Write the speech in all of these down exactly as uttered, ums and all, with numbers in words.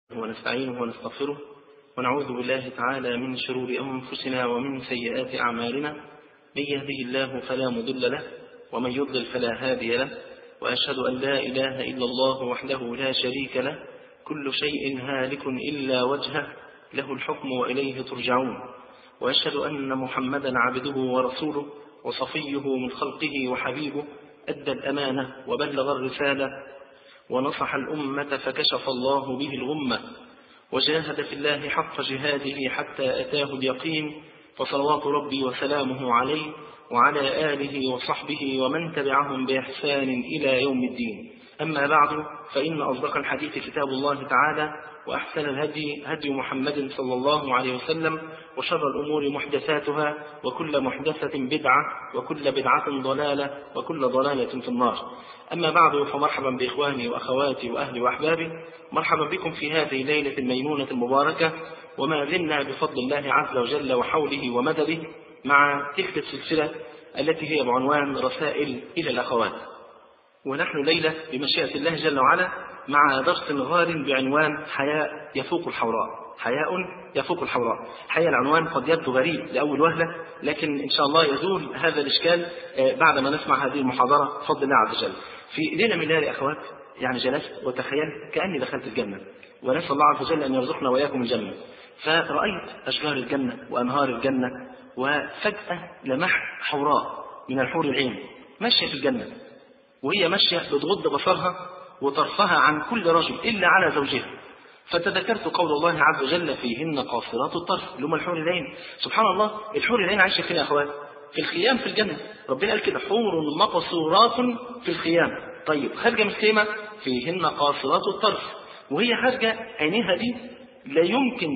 ونستعينه ونستغفره ونعوذ بالله تعالى من شرور أنفسنا ومن سيئات أعمالنا. من يهده الله فلا مضل له ومن يضلل فلا هادي له، وأشهد أن لا إله إلا الله وحده لا شريك له، كل شيء هالك إلا وجهه، له الحكم وإليه ترجعون. وأشهد أن محمدا عبده ورسوله وصفيه من خلقه وحبيبه، أدى الأمانة وبلغ الرسالة ونصح الأمة فكشف الله به الغمة، وجاهد في الله حق جهاده حتى أتاه اليقين، فصلوات ربي وسلامه عليه وعلى آله وصحبه ومن تبعهم بإحسان إلى يوم الدين. أما بعد، فإن أصدق الحديث كتاب الله تعالى، وأحسن الهدي هدي محمد صلى الله عليه وسلم، وشر الأمور محدثاتها، وكل محدثة بدعة، وكل بدعة ضلالة، وكل ضلالة في النار. أما بعد، فمرحبا بإخواني وأخواتي وأهلي وأحبابي، مرحبا بكم في هذه الليلة الميمونة المباركة، وما زلنا بفضل الله عز وجل وحوله ومدده مع تلك السلسلة التي هي بعنوان رسائل إلى الأخوات. ونحن ليلة بمشيئة الله جل وعلا مع درس غار بعنوان حياء يفوق الحوراء. حياء يفوق الحوراء. حقيقة العنوان قد يبدو غريب لأول وهلة، لكن إن شاء الله يزول هذا الإشكال بعد ما نسمع هذه المحاضرة بفضل الله عز وجل. في ليلة من ليالي أخوات، يعني جلست وتخيلت كأني دخلت الجنة، ونسأل الله عز وجل أن يرزقنا وإياكم الجنة. فرأيت أشجار الجنة وأنهار الجنة، وفجأة لمحت حوراء من الحور العين ماشية في الجنة، وهي ماشية بتغض بصرها وطرفها عن كل رجل إلا على زوجها. فتذكرت قول الله عز وجل: فيهن قاصرات الطرف، اللي هم الحور العين. سبحان الله، الحور العين عايشة فين يا أخوات؟ في الخيام في الجنة. ربنا قال كده: حور مقصورات في الخيام. طيب، خارجة من الخيمة فيهن قاصرات الطرف، وهي خارجة عينيها دي لا يمكن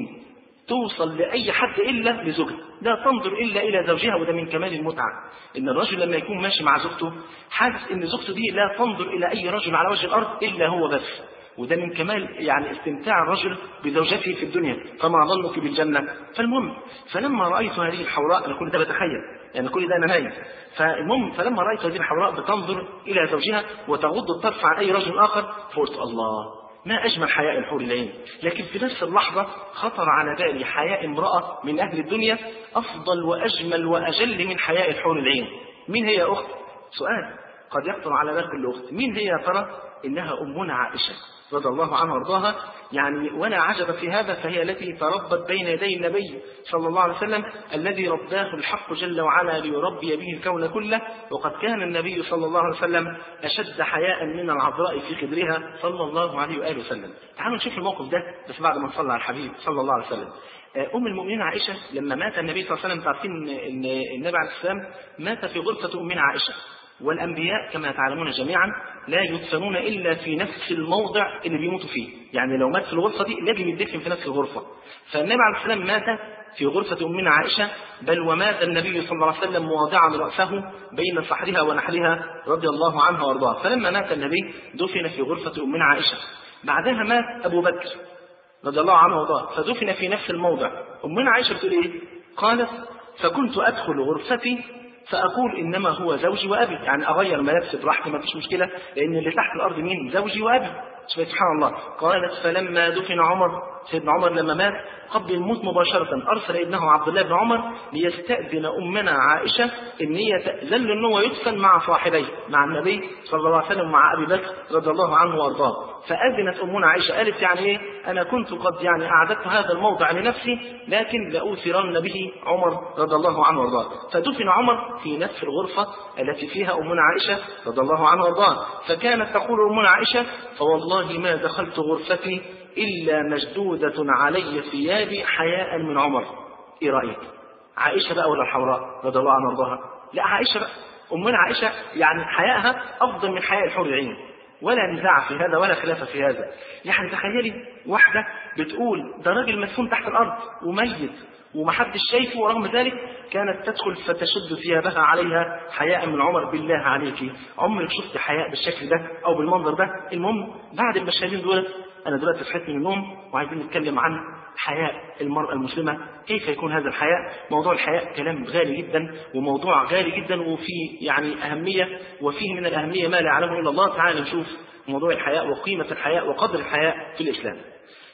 توصل لأي حد إلا لزوجها، لا تنظر إلا إلى زوجها. وده من كمال المتعة، إن الرجل لما يكون ماشي مع زوجته حاسس إن زوجته دي لا تنظر إلى أي رجل على وجه الأرض إلا هو بس. وده من كمال يعني استمتاع الرجل بزوجته في الدنيا، فما ظنك بالجنة. فالمهم، فلما رأيت هذه الحوراء، أنا كل ده بتخيل، يعني كل ده أنا نايم. فالمهم، فلما رأيت هذه الحوراء بتنظر إلى زوجها وتغض الطرف عن أي رجل آخر، فقلت: الله، ما أجمل حياء الحور العين. لكن في نفس اللحظة خطر على بالي حياء امرأة من أهل الدنيا أفضل وأجمل وأجل من حياء الحور العين. مين هي يا أخت؟ سؤال قد يخطر على بال كل أخت. مين هي يا ترى؟ إنها أمنا عائشة رضي الله عنها وارضاها. يعني ولا عجب في هذا، فهي التي تربت بين يدي النبي صلى الله عليه وسلم، الذي رباه الحق جل وعلا ليربي به الكون كله. وقد كان النبي صلى الله عليه وسلم أشد حياء من العذراء في خدرها صلى الله عليه وآله وسلم. تعالوا نشوف الموقف ده بس بعد ما نصلي على الحبيب صلى الله عليه وسلم. أم المؤمنين عائشة لما مات النبي صلى الله عليه وسلم، تعرفين أن النبي عليه السلام مات في غرفة أمنا عائشة، والأنبياء كما تعلمون جميعا لا يدفنون إلا في نفس الموضع اللي بيموتوا فيه. يعني لو مات في الغرفة دي لازم يدفن في نفس الغرفة. فالنبي عليه السلام مات في غرفة أمنا عائشة، بل ومات النبي صلى الله عليه وسلم مواضعا رأسه بين صحرها ونحرها رضي الله عنها وارضاها. فلما مات النبي دفن في غرفة أمنا عائشة. بعدها مات أبو بكر رضي الله عنه وارضاه، فدفن في نفس الموضع. أمنا عائشة بتقول إيه؟ قالت: فكنت أدخل غرفتي فأقول إنما هو زوجي وأبي، يعني أغير ملابسي براحتي ما فيش مشكلة، لأن اللي تحت الأرض مين؟ زوجي وأبي. سبحان الله. قالت: فلما دفن عمر، سيدنا عمر لما مات قبل الموت مباشرة أرسل ابنه عبد الله بن عمر ليستأذن أمنا عائشة إن هي تأذن له أنه يدفن مع صاحبيه، مع النبي صلى الله عليه وسلم ومع أبي بكر رضي الله عنه وارضاه. فأذنت أمنا عائشة، قالت: يعني إيه؟ أنا كنت قد يعني أعددت هذا الموضع لنفسي، لكن لأوثرن به عمر رضي الله عنه وارضاه. فدفن عمر في نفس الغرفة التي فيها أمنا عائشة رضي الله عنه وارضاه. فكانت تقول أمنا عائشة: فوالله ما دخلت غرفتي إلا مشدودة علي ثيابي حياء من عمر. إيه رأيك؟ عائشة بقى ولا الحوراء رضي الله عنها وارضاها؟ لا، عائشة بقى. أمنا عائشة يعني حياءها أفضل من حياء الحور العين، ولا نزاع في هذا ولا خلاف في هذا. يعني تخيلي واحدة بتقول ده راجل مدفون تحت الأرض وميت ومحدش شايفه، ورغم ذلك كانت تدخل فتشد ثيابها عليها حياء من عمر. بالله عليك، عمرك شفت حياء بالشكل ده أو بالمنظر ده؟ المهم، بعد المشاهدين دول أنا دلوقتي صحيت من النوم وعايزين نتكلم عن حياء المرأة المسلمة. كيف يكون هذا الحياء؟ موضوع الحياء كلام غالي جدا، وموضوع غالي جدا، وفيه يعني أهمية، وفيه من الأهمية ما لا يعلمه إلا الله. تعالى نشوف موضوع الحياء وقيمة الحياء وقدر الحياء في الإسلام.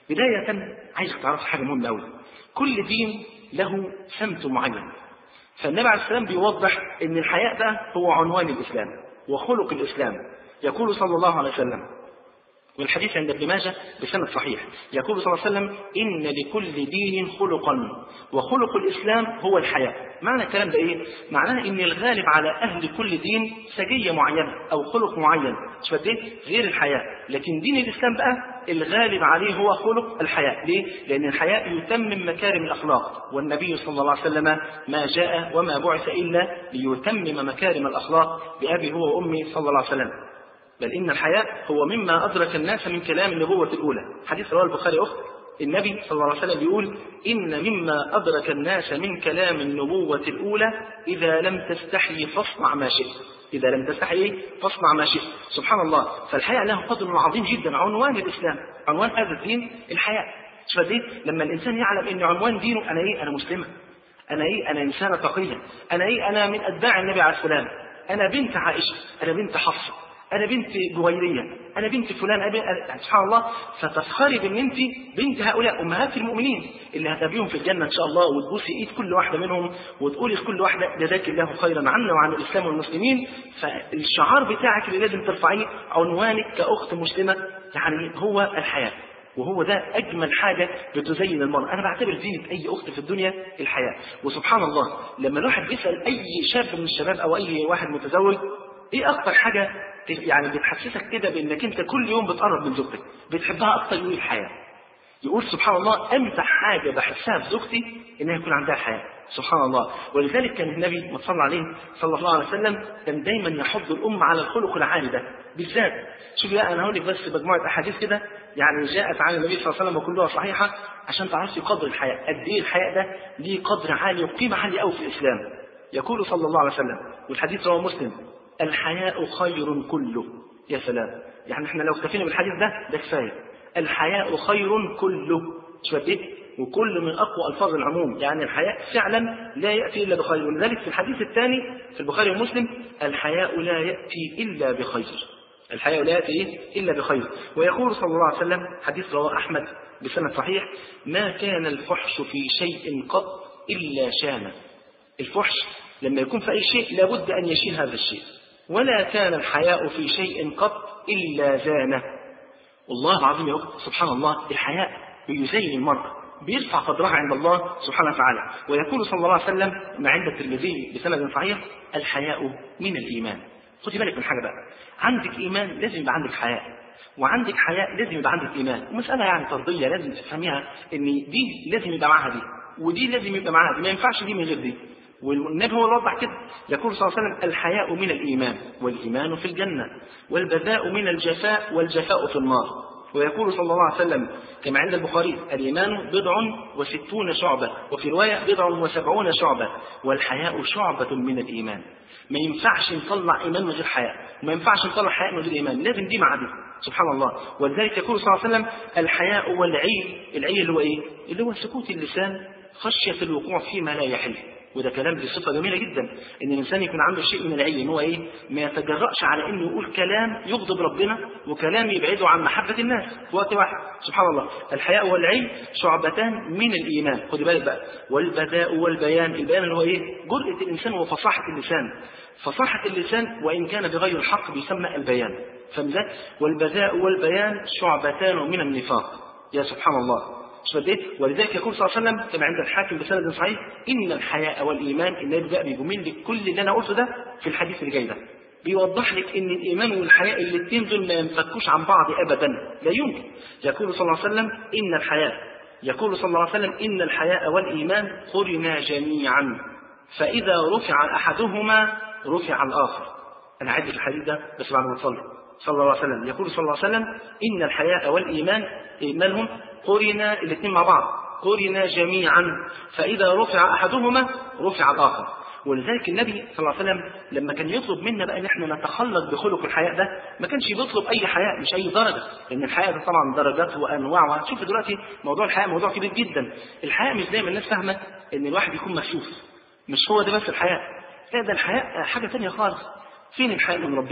بداية عايزك تعرف حاجة مهمة أوي، كل دين له سمت معين، فالنبي عليه السلام بيوضح ان الحياء ده هو عنوان الإسلام وخلق الإسلام. يقول صلى الله عليه وسلم، والحديث عند ابن ماجه بسند صحيح، يقول صلى الله عليه وسلم: إن لكل دين خلقا وخلق الإسلام هو الحياء. معنى الكلام ده إيه؟ معناه إن الغالب على أهل كل دين سجية معينة أو خلق معين غير الحياء، لكن دين الإسلام بقى الغالب عليه هو خلق الحياء. ليه؟ لأن الحياء يتمم مكارم الأخلاق، والنبي صلى الله عليه وسلم ما جاء وما بعث إلا ليتمم مكارم الأخلاق بأبي هو وأمي صلى الله عليه وسلم. بل إن الحياء هو مما أدرك الناس من كلام النبوة الأولى. حديث رواه البخاري أخر، النبي صلى الله عليه وسلم يقول: إن مما أدرك الناس من كلام النبوة الأولى إذا لم تستحي فاصنع ما شئت. إذا لم تستحي فاصنع ما شئت. سبحان الله. فالحياء له قدر عظيم جدا، عنوان الإسلام، عنوان هذا الدين الحياء. شوف دي لما الإنسان يعلم إن عنوان دينه أنا إيه؟ أنا مسلمة، أنا إيه؟ أنا إنسانة تقية، أنا إيه؟ أنا من أتباع النبي عليه السلام، أنا بنت عائشة، أنا بنت حفصة، أنا بنت جويرية، أنا بنت فلان، أنا سبحان الله. فتفخري بأن أنت بنت هؤلاء أمهات المؤمنين اللي هتقابليهم في الجنة إن شاء الله، وتبوسي إيد كل واحدة منهم وتقولي لكل واحدة جزاك الله خيرا عنا وعن الإسلام والمسلمين. فالشعار بتاعك اللي لازم ترفعيه، عنوانك كأخت مسلمة، يعني هو الحياة. وهو ده أجمل حاجة بتزين المرأة. أنا بعتبر زينة أي أخت في الدنيا الحياة. وسبحان الله لما الواحد بيسأل أي شاب من الشباب أو أي واحد متزوج إيه أكتر حاجة يعني بتحسسك كده بأنك أنت كل يوم بتقرب من زوجتك بتحبها أكتر، يقول الحياة. يقول سبحان الله أمتع حاجة بحسها في زوجتي إنها يكون عندها حياة. سبحان الله. ولذلك كان النبي ما صلى عليه صلى الله عليه وسلم كان دايما يحض الأمة على الخلق العالي ده بالذات. شوف بقى أنا هقول لك بس مجموعة أحاديث كده يعني جاءت عن النبي صلى الله عليه وسلم وكلها صحيحة عشان تعرفي قدر الحياة، قد إيه الحياة ده ليه قدر عالي وقيمة عالية أوي في الإسلام. يقول صلى الله عليه وسلم، والحديث رواه مسلم: الحياء خير كله. يا سلام، يعني احنا لو اكتفينا بالحديث ده ده كفايه. الحياء خير كله. شوف ايه؟ وكل من اقوى الفاظ العموم، يعني الحياء فعلا لا ياتي الا بخير. ولذلك في الحديث الثاني في البخاري ومسلم: الحياء لا ياتي الا بخير. الحياء لا ياتي الا بخير. ويقول صلى الله عليه وسلم، حديث رواه احمد بسند صحيح: ما كان الفحش في شيء قط الا شانه. الفحش لما يكون في اي شيء لابد ان يشين هذا الشيء. ولا كان الحياء في شيء قط إلا زانه. والله العظيم يا أخت سبحان الله الحياء بيزين المرأة، بيرفع قدرها عند الله سبحانه وتعالى. ويقول صلى الله عليه وسلم ما عند الترمذي بسند صحيح: الحياء من الإيمان. خدي بالك من حاجة بقى، عندك إيمان لازم يبقى عندك حياء، وعندك حياء لازم يبقى عندك إيمان. ومسألة يعني طردية لازم تفهميها، إن دي لازم يبقى معها دي ودي لازم يبقى معها دي، ما ينفعش دي من غير دي. والنبي هو وضح كده، يقول صلى الله عليه وسلم: الحياء من الإيمان، والإيمان في الجنة، والبذاء من الجفاء، والجفاء في النار. ويقول صلى الله عليه وسلم كما عند البخاري: الإيمان بضع وستون شعبة، وفي رواية بضع وسبعون شعبة، والحياء شعبة من الإيمان. ما ينفعش نطلع إيمان من غير حياء، وما ينفعش نطلع حياء من غير إيمان، لازم دي مع دي. سبحان الله. ولذلك يقول صلى الله عليه وسلم: الحياء والعي. العي اللي هو إيه؟ اللي هو سكوت اللسان خشية الوقوع فيما لا يحل. وده كلام دي صفة جميلة جدا، ان الانسان يكون عنده شيء من العي، ان هو ايه؟ ما يتجرأش على انه يقول كلام يغضب ربنا وكلام يبعده عن محبة الناس في وقت واحد. سبحان الله. الحياء والعي شعبتان من الايمان. خدي بالك بقى. والبذاء والبيان. البيان اللي هو ايه؟ جرأة الانسان وفصاحة اللسان. فصاحة اللسان وان كان بغير الحق بيسمى البيان. فمزاج. والبذاء والبيان شعبتان من النفاق. يا سبحان الله. ولذلك يقول صلى الله عليه وسلم كما عند الحاكم بسند صحيح: إن الحياء والإيمان. النبي بقى بيجمل لك كل اللي أنا قلته ده في الحديث اللي جاي ده، بيوضح لك إن الإيمان والحياء الاثنين دول ما ينفكوش عن بعض أبدا، لا يمكن. يقول صلى الله عليه وسلم: إن الحياء يقول صلى الله عليه وسلم: إن الحياء والإيمان قرنا جميعا، فإذا رفع أحدهما رفع الآخر. أنا عايز الحديث ده بس بعد ما تصلي صلى الله عليه وسلم. يقول صلى الله عليه وسلم: إن الحياء والإيمان إيمانهم قرنا الاثنين مع بعض، قرنا جميعا، فإذا رفع أحدهما رفع الآخر. ولذلك النبي صلى الله عليه وسلم لما كان يطلب منا بقى ان احنا نتخلق بخلق الحياء ده، ما كانش بيطلب اي حياء، مش اي درجه، لان الحياء ده طبعا درجات وانواع. وهتشوف دلوقتي موضوع الحياء موضوع كبير جدا. الحياء مش زي ما الناس فاهمه ان الواحد يكون مكشوف، مش هو ده بس الحياء. لا، ده الحياء حاجه ثانيه خالص. فين الحياء من ربنا؟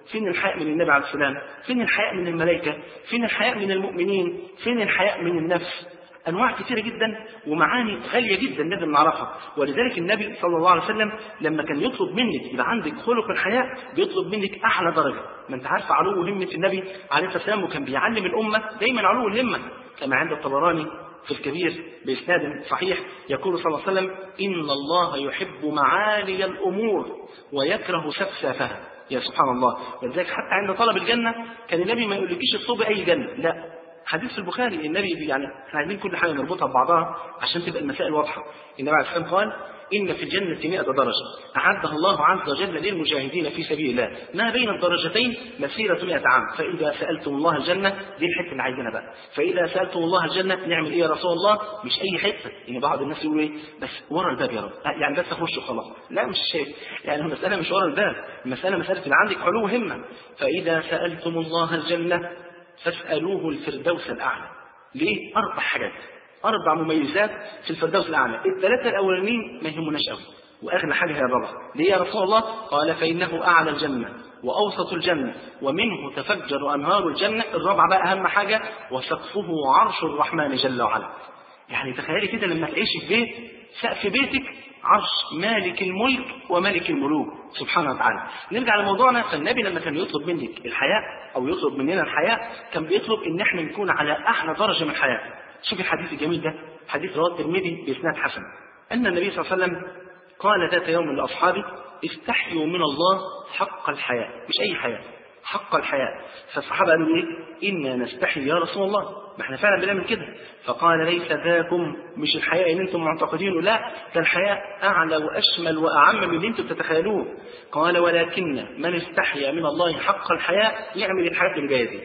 فين الحياء من النبي عليه السلام؟ فين الحياء من الملائكة؟ فين الحياء من المؤمنين؟ فين الحياء من النفس؟ أنواع كثيرة جدا ومعاني غالية جدا لازم نعرفها. ولذلك النبي صلى الله عليه وسلم لما كان يطلب منك يبقى عندك خلق الحياء بيطلب منك أعلى درجة. ما أنت عارف علو همة النبي عليه الصلاة والسلام، وكان بيعلم الأمة دايما علو الهمة، كما عند الطبراني في الكبير بإسناد صحيح يقول صلى الله عليه وسلم: إن الله يحب معالي الأمور ويكره سفسافها. يا سبحان الله. ولذلك حتى عند طلب الجنة كان النبي ما يقولكيش اطلبي أي جنة، لا، حديث في البخاري النبي يعني احنا عايزين كل حاجه نربطها ببعضها عشان تبقى المسائل واضحه. النبي عليه الصلاه والسلام قال: ان في الجنه مئة درجه اعدها الله عز وجل للمجاهدين في سبيل الله، ما بين الدرجتين مسيره مئة عام، فاذا سالتم الله الجنه، دي الحته اللي عايزينها بقى، فاذا سالتم الله الجنه نعمل ايه يا رسول الله؟ مش اي حته، ان بعض الناس يقولوا ايه بس ورا الباب يا رب، يعني بس اخش وخلاص، لا مش شيء، يعني المساله مش ورا الباب، المساله مساله اللي عندك علو همه. فاذا سالتم الله الجنه فاسالوه الفردوس الاعلى. ليه؟ أربع حاجات، أربع مميزات في الفردوس الأعلى، الثلاثة الأولانيين ما يهمناش قوي، وأغلى حاجة هي الرابعة. ليه يا رسول الله؟ قال: فإنه أعلى الجنة وأوسط الجنة ومنه تفجر أنهار الجنة. الرابعة بقى أهم حاجة: وسقفه عرش الرحمن جل وعلا. يعني تخيلي كده لما تعيشي في بيت سقف بيتك عرش مالك الملك وملك الملوك سبحانه وتعالى. نرجع لموضوعنا. فالنبي لما كان يطلب منك الحياء أو يطلب مننا الحياء كان بيطلب إن احنا نكون على أعلى درجة من الحياء. شوف الحديث الجميل ده، حديث رواه الترمذي بإسناد حسن، أن النبي صلى الله عليه وسلم قال ذات يوم لأصحابه: استحيوا من الله حق الحياء، مش أي حياء، حق الحياء. فالصحابة قالوا إيه؟ إنا نستحي يا رسول الله، ما احنا فعلا بنعمل كده. فقال: ليس ذاكم، مش الحياء اللي انتم معتقدينه، لا، ده الحياء أعلى وأشمل وأعم من اللي انتم بتتخيلوه. قال: ولكن من استحيا من الله حق الحياء يعمل الحاجات اللي جايه دي: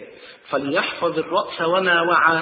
فليحفظ الرأس وما وعى،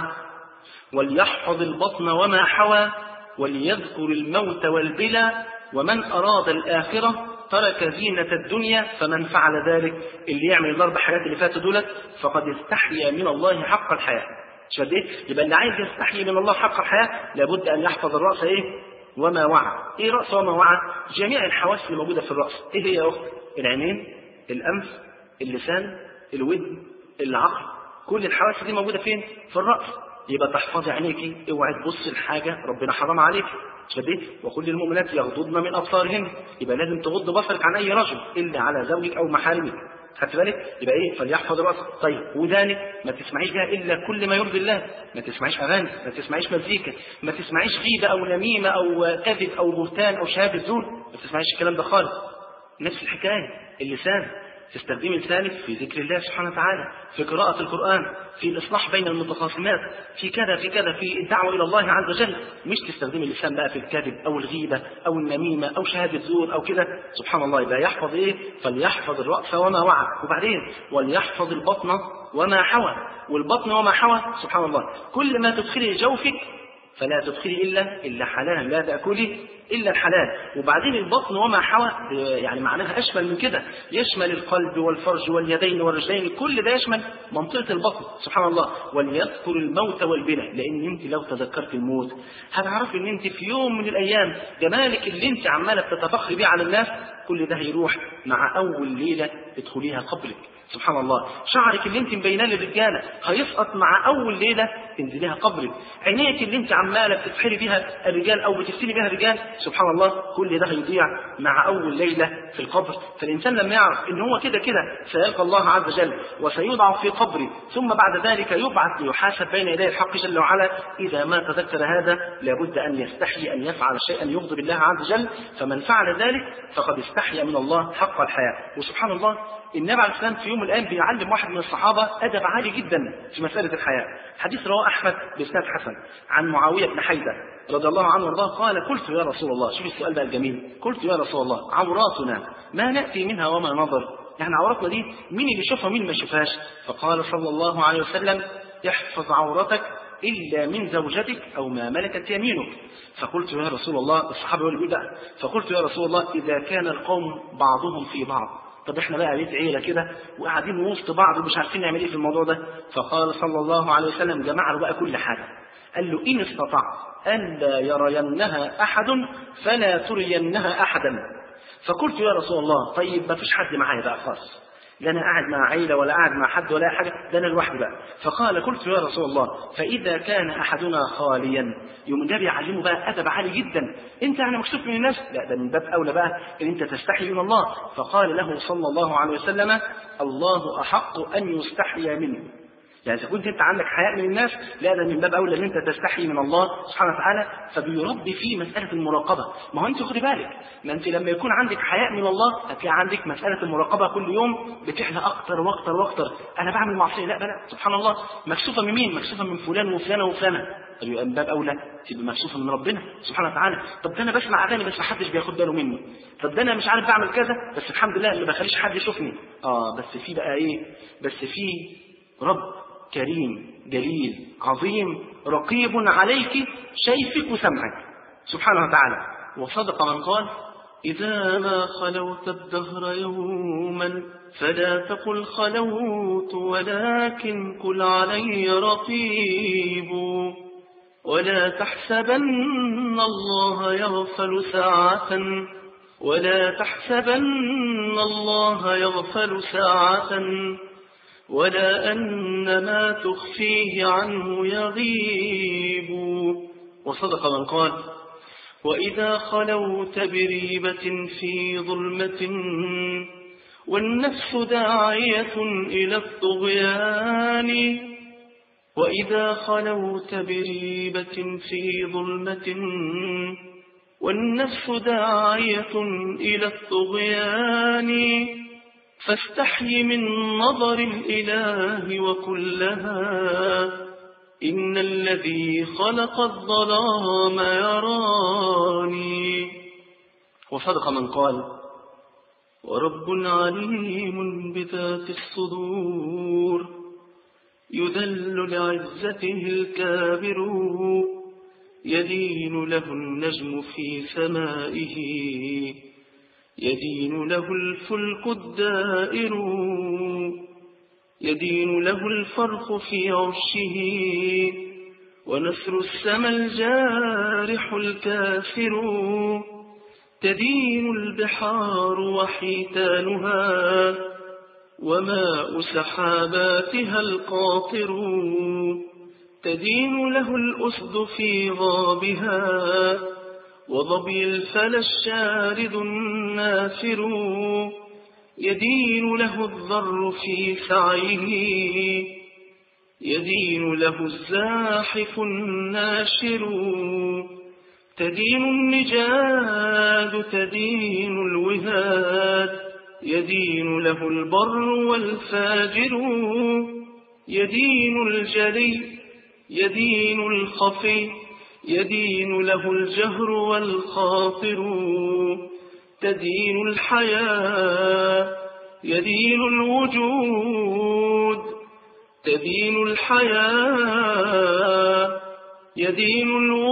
وليحفظ البطن وما حوى، وليذكر الموت والبلى، ومن أراد الآخرة ترك زينة الدنيا، فمن فعل ذلك، اللي يعمل الأربع حاجات اللي فاتوا دولت فقد استحيا من الله حق الحياء. شو قد ايه؟ يبقى اللي عايز يستحيي من الله حق الحياء لابد أن يحفظ الرأس ايه؟ وما وعى. ايه رأس وما وعى؟ جميع الحواس اللي موجودة في الرأس. ايه هي يا أخت؟ العينين، الأنف، اللسان، الودن، العقل، كل الحواس دي موجودة فين؟ في الرأس. يبقى تحفظي عينيكي، اوعي تبصي لحاجة ربنا حرام عليك. شبيه وكل المؤمنات يغضضن من أبصارهن، يبقى لازم تغض بصرك عن أي رجل إلا على زوجك أو محارمك. خدت بالك؟ يبقى ايه؟ فليحفظ راسك. طيب ودانك ما تسمعيش بها الا كل ما يرضي الله، ما تسمعيش اغاني، ما تسمعيش مزيكا، ما تسمعيش غيبه او نميمه او كذب او بهتان او شهاده زور، ما تسمعيش الكلام ده خالص. نفس الحكايه اللسان، تستخدمي لسانك في ذكر الله سبحانه وتعالى، في قراءة القرآن، في الإصلاح بين المتخاصمات، في كذا في كذا، في الدعوة إلى الله عز وجل. مش تستخدمي اللسان بقى في الكذب أو الغيبة أو النميمة أو شهادة زور أو كده. سبحان الله. يبقى يحفظ إيه؟ فليحفظ الرأس وما وعى، وبعدين وليحفظ البطن وما حوى. والبطن وما حوى سبحان الله كل ما تدخلي جوفك فلا تدخلي إلا إلا حلالا، لا تأكلي إلا الحلال. وبعدين البطن وما حوى يعني معناها أشمل من كده، يشمل القلب والفرج واليدين والرجلين، كل ده يشمل منطقة البطن سبحان الله. وليذكر الموت والبلى، لأن أنت لو تذكرت الموت هتعرفي أن أنت في يوم من الأيام جمالك اللي أنت عمالة تتفخري بيه على الناس كل ده هيروح مع أول ليلة تدخليها قبرك سبحان الله. شعرك اللي انت مبيناه للرجاله هيسقط مع اول ليله تنزليها قبرك. عينيك اللي انت عماله بتسحري بيها الرجال او بتفتني بيها الرجال سبحان الله كل ده هيضيع مع اول ليله في القبر. فالانسان لما يعرف ان هو كده كده سيلقى الله عز وجل وسيوضع في قبره ثم بعد ذلك يبعث ليحاسب بين يدي الحق جل وعلا، اذا ما تذكر هذا لابد ان يستحي ان يفعل شيئا يغضب الله عز وجل، فمن فعل ذلك فقد استحيا من الله حق الحياء. وسبحان الله النبي عليه السلام في يوم من الايام بيعلم واحد من الصحابه ادب عالي جدا في مساله الحياء. حديث رواه احمد باسناد حسن عن معاويه بن حيده رضي الله عنه وارضاه قال: قلت يا رسول الله، شوف السؤال بقى الجميل، قلت يا رسول الله عوراتنا ما ناتي منها وما نظر، يعني عوراتنا دي مين اللي يشوفها ومين ما يشوفهاش؟ فقال صلى الله عليه وسلم: احفظ عورتك إلا من زوجتك أو ما ملكت يمينك. فقلت يا رسول الله، الصحابة يقول لي بقى، فقلت يا رسول الله إذا كان القوم بعضهم في بعض، طب احنا بقى بيت عيله كده وقاعدين وسط بعض ومش عارفين نعمل ايه في الموضوع ده. فقال صلى الله عليه وسلم جمع له بقى كل حاجه، قال له: ان استطعت الا يرينها احد فلا ترينها احدا. فقلت يا رسول الله طيب ما فيش حد معايا بقى خالص، لا أنا قاعد مع عيلة ولا قاعد مع حد ولا حاجة، ده أنا لوحدي بقى. فقال قلت يا رسول الله فإذا كان أحدنا خاليا، يوم النبي يعلمه بقى أدب عالي جدا. أنت يعني مكسوف من الناس؟ لا، ده من باب أولى بقى إن أنت تستحي من الله. فقال له صلى الله عليه وسلم الله أحق أن يستحي منه. يعني إذا كنت أنت عندك حياء من الناس، لا ده من باب أولى أن أنت تستحي من الله سبحانه وتعالى. فبيربي فيه مسألة المراقبة. ما هو أنت خدي بالك، ما أنت لما يكون عندك حياء من الله هتلاقي عندك مسألة المراقبة كل يوم بتعلى أكتر وأكتر وأكتر. أنا بعمل معصية، لا بلا سبحان الله، مكسوفة من مين؟ مكسوفة من فلان وفلانة وفلانة. طب يبقى من باب أولى تبقى مكسوفة من ربنا سبحانه وتعالى. طب ده أنا بسمع أغاني بس ما حدش بياخد باله مني. طب ده أنا مش عارف بعمل كذا بس الحمد لله اللي بخليش حد يشوفني. آه بس في بقى إيه؟ بس في رب كريم جليل عظيم رقيب عليك شايفك وسمعك سبحانه وتعالى. وصدق من قال إذا ما خلوت الدهر يوما فلا تقل خلوت ولكن قل علي رقيب، ولا تحسبن الله يغفل ساعة ولا تحسبن الله يغفل ساعة ولا أن ما تخفيه عنه يغيب. وصدق من قال وإذا خلوت بريبة في ظلمة والنفس داعية إلى الطغيان وإذا خلوت بريبة في ظلمة والنفس داعية إلى الطغيان فاستحي من نظر الإله وقل لها إن الذي خلق الظلام يراني. وصدق من قال ورب عليم بذات الصدور يذل لعزته الكابر يدين له النجم في سمائه يدين له الفلك الدائر يدين له الفرخ في عشه ونسر السما الجارح الكافر تدين البحار وحيتانها وماء سحاباتها القاطر تدين له الأسد في غابها وظبي الفلا الشارد النافر يدين له الذر في سعيه يدين له الزاحف الناشر تدين النجاد تدين الوهاد يدين له البر والفاجر يدين الجلي يدين الخفي يدين له الجهر والخاطر تدين الحياة يدين الوجود تدين الحياة يدين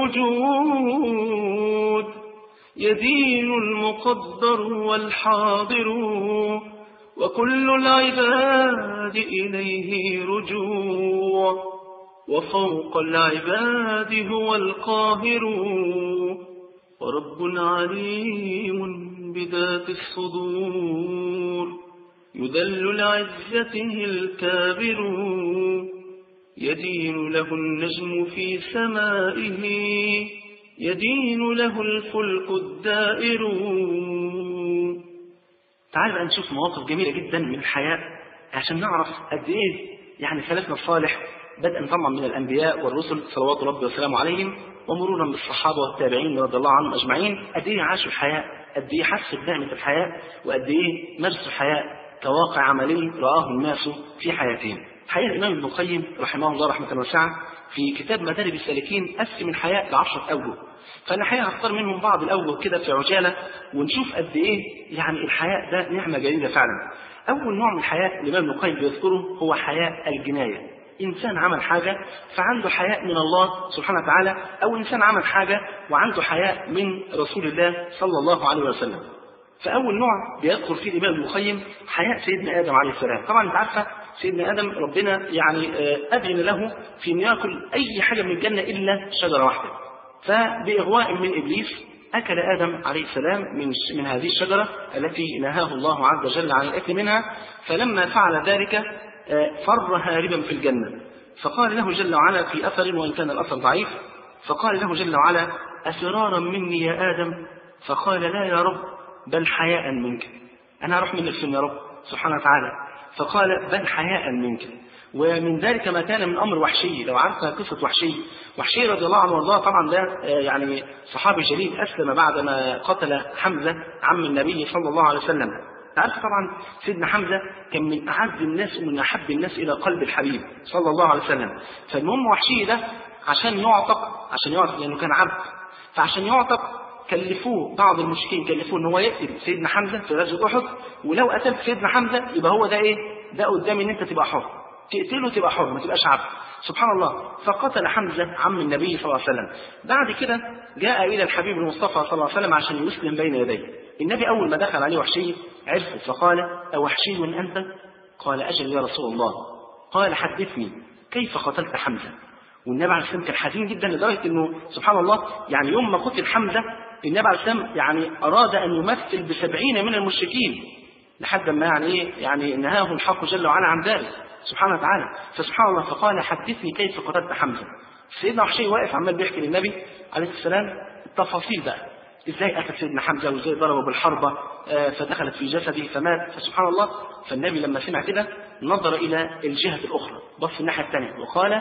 الوجود يدين المقدر والحاضر وكل العباد إليه رجوع وفوق العباد هو القاهر ورب عليم بذات الصدور يذل لعزته الكابر يدين له النجم في سمائه يدين له الفلك الدائر. تعال بقى نشوف مواقف جميلة جدا من الحياة عشان نعرف قد ايه يعني سلفنا الصالح بدءا طبعا من الأنبياء والرسل صلوات ربي وسلامه عليهم ومرورا بالصحابة والتابعين رضي الله عنهم أجمعين قد ايه عاشوا الحياة، قد ايه حسوا بنعمة الحياة، وقد ايه مارسوا الحياة كواقع عملي رآه الناس في حياتهم. حياة الإمام ابن القيم رحمه الله رحمة واسعة في كتاب مدارج السالكين قسم الحياة لعشرة أوجه، فأنا الحقيقة هختار منهم بعض الأوجه كده في عجالة ونشوف قد ايه يعني الحياة ده نعمة جليلة فعلا. أول نوع من الحياة الإمام ابن القيم بيذكره هو حياة الجناية. إنسان عمل حاجة فعنده حياء من الله سبحانه وتعالى، أو إنسان عمل حاجة وعنده حياء من رسول الله صلى الله عليه وسلم. فأول نوع بيذكر فيه الإمام ابن القيم حياء سيدنا آدم عليه السلام. طبعا أنت عارفة سيدنا آدم ربنا يعني أذن له في أن يأكل أي حاجة من الجنة إلا شجرة واحدة، فبإغواء من إبليس أكل آدم عليه السلام من من هذه الشجرة التي نهاه الله عز وجل عن الأكل منها، فلما فعل ذلك فر هاربا في الجنة. فقال له جل وعلا في أثر وإن كان الأثر ضعيف، فقال له جل وعلا: أفرارا مني يا آدم؟ فقال: لا يا رب، بل حياء منك. أنا أروح من السن يا رب سبحانه وتعالى. فقال: بل حياء منك. ومن ذلك ما كان من أمر وحشي. لو عرفت قصة وحشي، وحشي رضي الله عنه وارضاه، طبعا ده يعني صحابي جليل أسلم بعدما قتل حمزة عم النبي صلى الله عليه وسلم. تعرف طبعا سيدنا حمزة كان من أعز الناس ومن أحب الناس إلى قلب الحبيب صلى الله عليه وسلم. فالمهم وحشي ده عشان يعتق، عشان يعتق لأنه كان عبد، فعشان يعتق كلفوه بعض المشركين، كلفوه ان هو يقتل سيدنا حمزة في غزوة أحد، ولو قتلت سيدنا حمزة يبقى هو ده ايه؟ ده قدام ان انت تبقى حر، تقتله تبقى حر ما تبقاش عبد. سبحان الله. فقتل حمزة عم النبي صلى الله عليه وسلم. بعد كده جاء إلى الحبيب المصطفى صلى الله عليه وسلم عشان يسلم بين يديه. النبي أول ما دخل عليه وحشي عرفه، فقال: أوحشي أنت؟ قال: أجل يا رسول الله. قال: حدثني كيف قتلت حمزة؟ والنبي عليه السلام كان حزين جدا لدرجة انه سبحان الله يعني يوم ما قتل حمزة النبي عليه السلام يعني أراد أن يمثل بسبعين من المشركين لحد ما يعني ايه يعني نهاه الحق جل وعلا عن ذلك سبحانه وتعالى. فسبحان الله فقال: حدثني كيف قتلت حمزة. سيدنا وحشي واقف عمال بيحكي للنبي عليه السلام التفاصيل بقى، ازاي قتل سيدنا حمزة وازاي ضربه بالحربة فدخلت في جسده فمات. فسبحان الله فالنبي لما سمع كده نظر إلى الجهة الأخرى، بص الناحية الثانية وقال: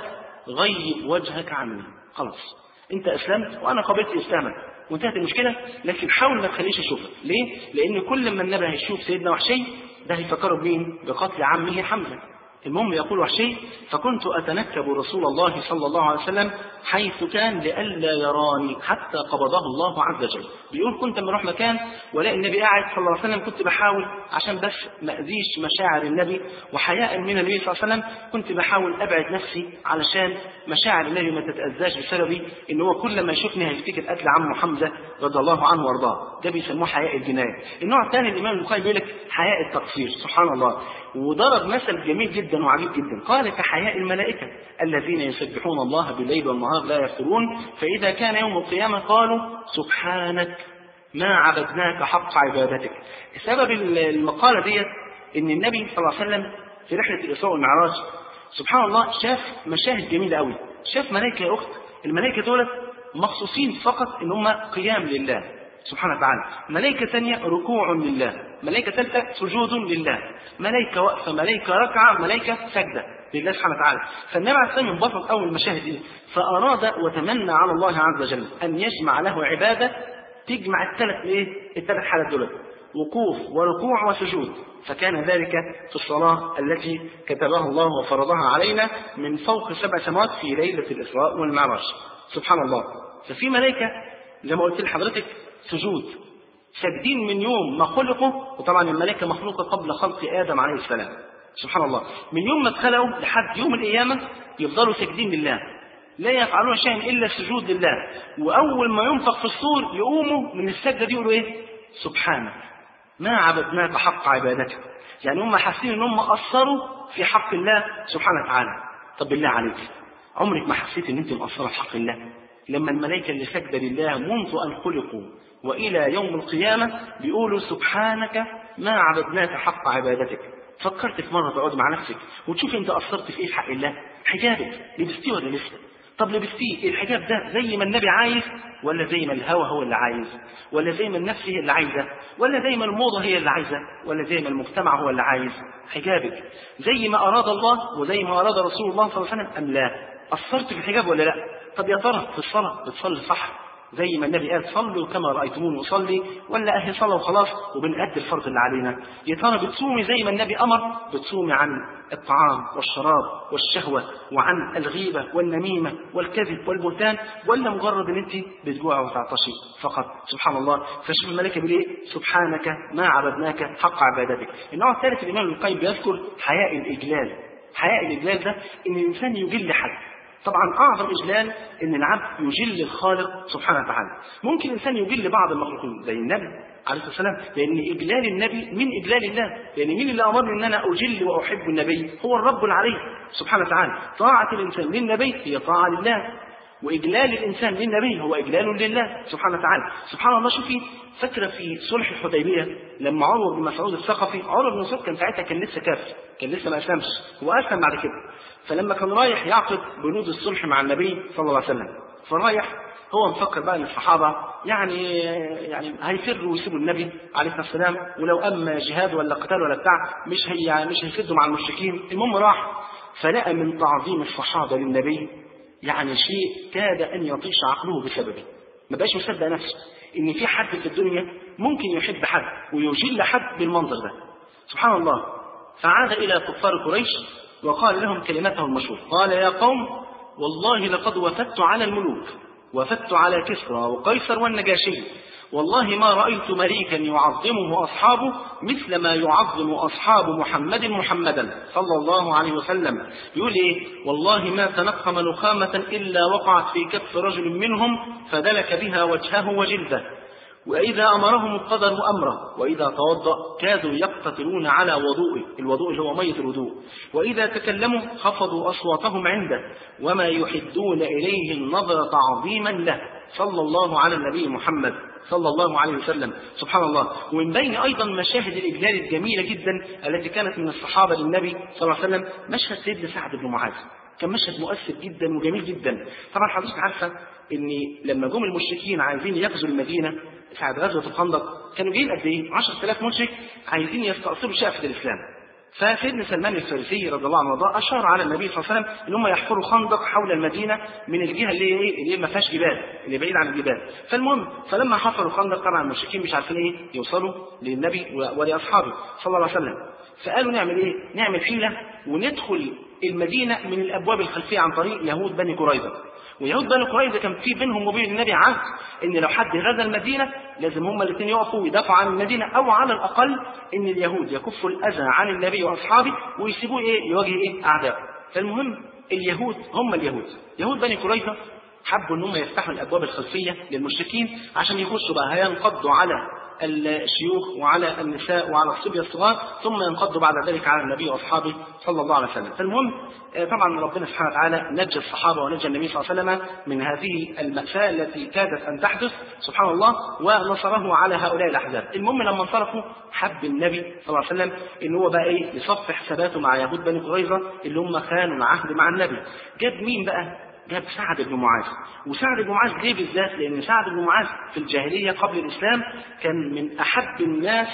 غيب وجهك عني، خلاص انت اسلمت وانا قبلت اسلامك وانتهت المشكله، لكن حاول ما تخليش اشوفك. ليه؟ لان كل ما النبي هيشوف سيدنا وحشي ده هيفكره بمين؟ بقتل عمه حمزه. المهم يقول وحشي: فكنت اتنكب رسول الله صلى الله عليه وسلم حيث كان لئلا يراني حتى قبضه الله عز وجل. بيقول كنت لما اروح مكان ولاقي النبي قاعد صلى الله عليه وسلم كنت بحاول عشان بس ما اذيش مشاعر النبي وحياء من النبي صلى الله عليه وسلم، كنت بحاول ابعد نفسي علشان مشاعر النبي ما تتاذاش بسببي، ان هو كل ما يشوفني هيفتكر قتل عمه حمزه رضي الله عنه وارضاه. ده بيسموه حياء الجنايه. النوع الثاني الامام البخاري بيقول لك حياء التقصير. سبحان الله. وضرب مثل جميل جدا وعجيب جدا، قال: كحياء الملائكة الذين يسبحون الله بالليل والنهار لا يفترون، فإذا كان يوم القيامة قالوا: سبحانك ما عبدناك حق عبادتك. سبب المقالة دي إن النبي صلى الله عليه وسلم في رحلة الإسراء والمعراج سبحان الله شاف مشاهد جميلة قوي. شاف ملائكة يا أخت، الملائكة دول مخصوصين فقط إن هم قيام لله سبحانه وتعالى، ملائكة ثانية ركوع لله، ملائكة ثالثة سجود لله، ملائكة وقفة، ملائكة ركعة، ملائكة سجدة لله سبحانه وتعالى. فالنبي عليه الصلاة والسلام انبسط أول المشاهد دي، فأراد وتمنى على الله عز وجل أن يجمع له عبادة تجمع الثلاث إيه؟ الثلاث حالات دول، وقوف وركوع وسجود. فكان ذلك في الصلاة التي كتبها الله وفرضها علينا من فوق سبع سماوات في ليلة الإسراء والمعراج. سبحان الله. ففي ملائكة زي ما قلت لحضرتك سجود، ساجدين من يوم ما خلقوا، وطبعا الملائكة مخلوقة قبل خلق آدم عليه السلام. سبحان الله. من يوم ما اتخلقوا لحد يوم القيامة يفضلوا ساجدين لله، لا يفعلون شيئا إلا السجود لله. وأول ما ينفخ في الصور يقوموا من السجدة دي يقولوا إيه؟ سبحانك ما عبدناك حق عبادتك. يعني هم حاسين إن هم قصروا في حق الله سبحانه وتعالى. طب بالله عليك عمرك ما حسيت إن أنت مقصرة في حق الله؟ لما الملائكة اللي سجد لله منذ أن خلقوا وإلى يوم القيامة بيقولوا سبحانك ما عبدناك حق عبادتك. فكرت في مرة تقعد مع نفسك وتشوف أنت قصرت في إيه في حق الله؟ حجابك لبستيه ولا لسه؟ طب لبستيه الحجاب ده زي ما النبي عايز ولا زي ما الهوى هو اللي عايز، ولا زي ما النفس هي اللي عايزة، ولا زي ما الموضة هي اللي عايزة، ولا زي ما المجتمع هو اللي عايز؟ حجابك زي ما أراد الله وزي ما أراد رسول الله صلى الله عليه وسلم أم لا؟ قصرت في الحجاب ولا لا؟ طب يا ترى في الصلاة بتصلي صح زي ما النبي قال صلوا كما رأيتموني أصلي، ولا أهي صلاة وخلاص وبنأدي الفرض اللي علينا؟ يا ترى بتصومي زي ما النبي أمر، بتصومي عن الطعام والشراب والشهوة وعن الغيبة والنميمة والكذب والبهتان، ولا مجرد ان انت بتجوع وتعطشي فقط؟ سبحان الله. فشوف الملائكة بيقول ايه؟ سبحانك ما عبدناك حق عبادتك. النوع الثالث الإمام ابن القيم بيذكر حياء الإجلال. حياء الإجلال ده ان الإنسان يجل حد. طبعا أعظم إجلال إن العبد يجل الخالق سبحانه وتعالى. ممكن الإنسان يجل بعض المخلوقين زي النبي عليه الصلاة والسلام، لأن إجلال النبي من إجلال الله، لأن مين اللي أمرني إن أنا أجل وأحب النبي؟ هو الرب العلي سبحانه وتعالى. طاعة الإنسان للنبي هي طاعة لله، وإجلال الإنسان للنبي هو إجلال لله سبحانه وتعالى. سبحان الله، شوفي فاكرة في صلح الحديبية لما عمر بن مسعود الثقفي، عمر بن مسعود كان ساعتها كان لسه كافر، كان لسه ما أسلمش، هو أسلم بعد كده. فلما كان رايح يعقد بنود الصلح مع النبي صلى الله عليه وسلم، فرايح هو مفكر بقى ان الصحابه يعني يعني هيفروا ويسيبوا النبي عليه الصلاه والسلام، ولو اما جهاد ولا قتال ولا بتاع مش هي مش هيفدوا مع المشركين. المهم راح فلقى من تعظيم الصحابه للنبي يعني شيء كاد ان يطيش عقله بسببه. ما بقاش مصدق نفسه ان في حد في الدنيا ممكن يحب حد ويجل حد بالمنظر ده. سبحان الله. فعاد الى كفار قريش وقال لهم كلمته المشهوره، قال: يا قوم، والله لقد وفدت على الملوك، وفدت على كسرى وقيصر والنجاشي، والله ما رأيت مليكا يعظمه أصحابه مثل ما يعظم أصحاب محمد محمدا صلى الله عليه وسلم. يقول إيه؟ والله ما تنقم نخامة إلا وقعت في كف رجل منهم فدلك بها وجهه وجلده، وإذا أمرهم القدر أمره، وإذا توضأ كادوا يقتتلون على وضوءه، الوضوء اللي هو مية الوضوء، وإذا تكلموا خفضوا أصواتهم عنده، وما يحدون إليه النظر تعظيما له صلى الله على النبي محمد صلى الله عليه وسلم. سبحان الله. ومن بين أيضا مشاهد الإجلال الجميلة جدا التي كانت من الصحابة للنبي صلى الله عليه وسلم مشهد سيدنا سعد بن معاذ، كان مشهد مؤثر جدا وجميل جدا. طبعا حضرتك عارفة ان لما جم المشركين عايزين يغزوا المدينة ساعة غزوة الخندق كانوا جايين قد ايه؟ عشرة آلاف مشرك عايزين يستأصلوا شأفة الإسلام. فسيدنا سلمان الفارسي رضي الله عنه وارضاه أشار على النبي صلى الله عليه وسلم ان هم يحفروا خندق حول المدينة من الجهة اللي ايه؟ اللي ما فيهاش جبال، اللي بعيد عن الجبال. فالمهم فلما حفروا خندق طبعا المشركين مش عارفين ايه يوصلوا للنبي ولأصحابه صلى الله عليه وسلم. فقالوا نعمل ايه؟ نعمل حيلة وندخل المدينة من الأبواب الخلفية عن طريق يهود بني قريظة. ويهود بني قريظة كان في بينهم وبين النبي عهد ان لو حد غزا المدينة لازم هما الاثنين يقفوا ويدافعوا عن المدينة، او على الاقل ان اليهود يكفوا الاذى عن النبي واصحابه ويسيبوه ايه يواجه ايه اعداء. فالمهم اليهود هم اليهود يهود بني قريظة حبوا ان هم يفتحوا الابواب الخلفية للمشركين عشان يخشوا بقى هينقضوا على الشيوخ وعلى النساء وعلى الصبية الصغار، ثم ينقضوا بعد ذلك على النبي واصحابه صلى الله عليه وسلم. فالمهم طبعا ربنا سبحانه وتعالى نجى الصحابة ونجى النبي صلى الله عليه وسلم من هذه المأساة التي كادت أن تحدث سبحان الله، ونصره على هؤلاء الأحزاب. المهم لما انصرفوا حب النبي صلى الله عليه وسلم إن هو بقى إيه يصفح حساباته مع يهود بني قريظة اللي هم خانوا العهد مع النبي. جاب مين بقى؟ جاب سعد بن معاذ. وسعد بن معاذ ليه بالذات؟ لأن سعد بن معاذ في الجاهلية قبل الإسلام كان من أحب الناس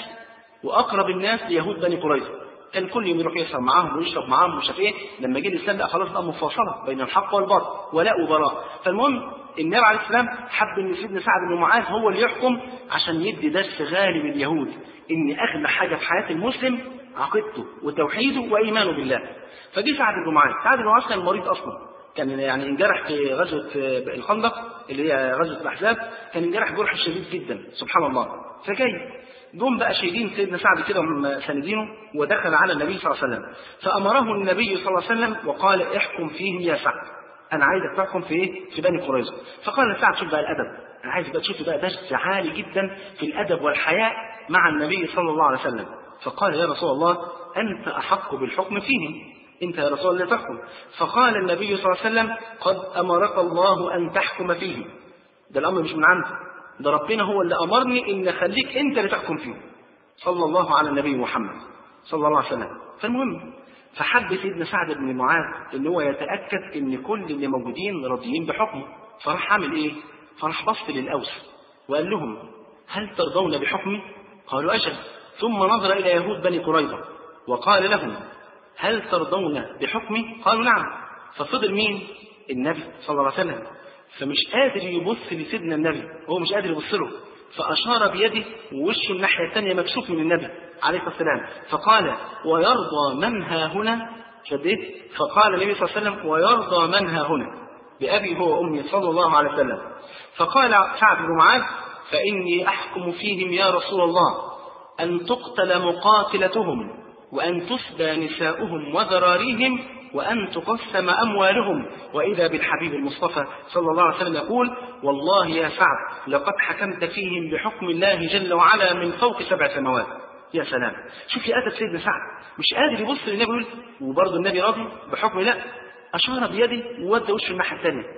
وأقرب الناس ليهود بني قريظة، كان كل يوم يروح يشرب معاهم ويشرب معاهم ومش عارف ايه. لما جه الإسلام بقى خلاص بقى مفاصلة بين الحق والباطل ولاء وبراء. فالمهم النبي عليه السلام حب ان سيدنا سعد بن معاذ هو اللي يحكم عشان يدي درس غالي لليهود ان اغلى حاجة في حياة المسلم عقيدته وتوحيده وإيمانه بالله. فجه سعد بن معاذ. سعد بن معاذ كان مريض أصلا، كان يعني انجرح في غزوة الخندق اللي هي غزوة الأحزاب، كان انجرح جرح شديد جدا سبحان الله. فجاي جم بقى شايلين سيدنا سعد كده وهم ساندينه، ودخل على النبي صلى الله عليه وسلم فأمره النبي صلى الله عليه وسلم وقال: احكم فيهم يا سعد، أنا عايزك تحكم في إيه؟ في بني قريظة. فقال سعد: شوف بقى الأدب، أنا عايز بقى تشوف بقى درس عالي جدا في الأدب والحياء مع النبي صلى الله عليه وسلم. فقال: يا رسول الله أنت أحق بالحكم فيهم، انت يا رسول الله تحكم. فقال النبي صلى الله عليه وسلم: قد امرك الله ان تحكم فيه. ده الامر مش من عندي، ده ربنا هو اللي امرني ان اخليك انت اللي تحكم فيه صلى الله على النبي محمد صلى الله عليه وسلم. فالمهم فحب سيدنا سعد بن معاذ ان هو يتاكد ان كل اللي موجودين راضيين بحكمه. فراح عامل ايه؟ فراح بص للاوس وقال لهم: هل ترضون بحكمي؟ قالوا: اجل. ثم نظر الى يهود بني قريظة وقال لهم: هل ترضون بحكمي؟ قالوا: نعم. ففضل مين؟ النبي صلى الله عليه وسلم. فمش قادر يبص لسيدنا النبي، هو مش قادر يبص له، فأشار بيده ووشه الناحية الثانية مكشوف من النبي عليه الصلاة والسلام. فقال: ويرضى من ها هنا؟ شديت. فقال النبي صلى الله عليه وسلم: ويرضى من ها هنا بأبي هو وأمي صلى الله عليه وسلم. فقال سعد بن معاذ: فإني أحكم فيهم يا رسول الله أن تقتل مقاتلتهم، وأن تسبى نساؤهم وذراريهم، وأن تقسم أموالهم. وإذا بالحبيب المصطفى صلى الله عليه وسلم يقول: والله يا سعد لقد حكمت فيهم بحكم الله جل وعلا من فوق سبع سماوات. يا سلام، شوف يا أدب سيدنا سعد، مش قادر يبص للنبي يقول وبرضه النبي راضي بحكم، لا، أشار بيده وودى وشه الناحية الثانية.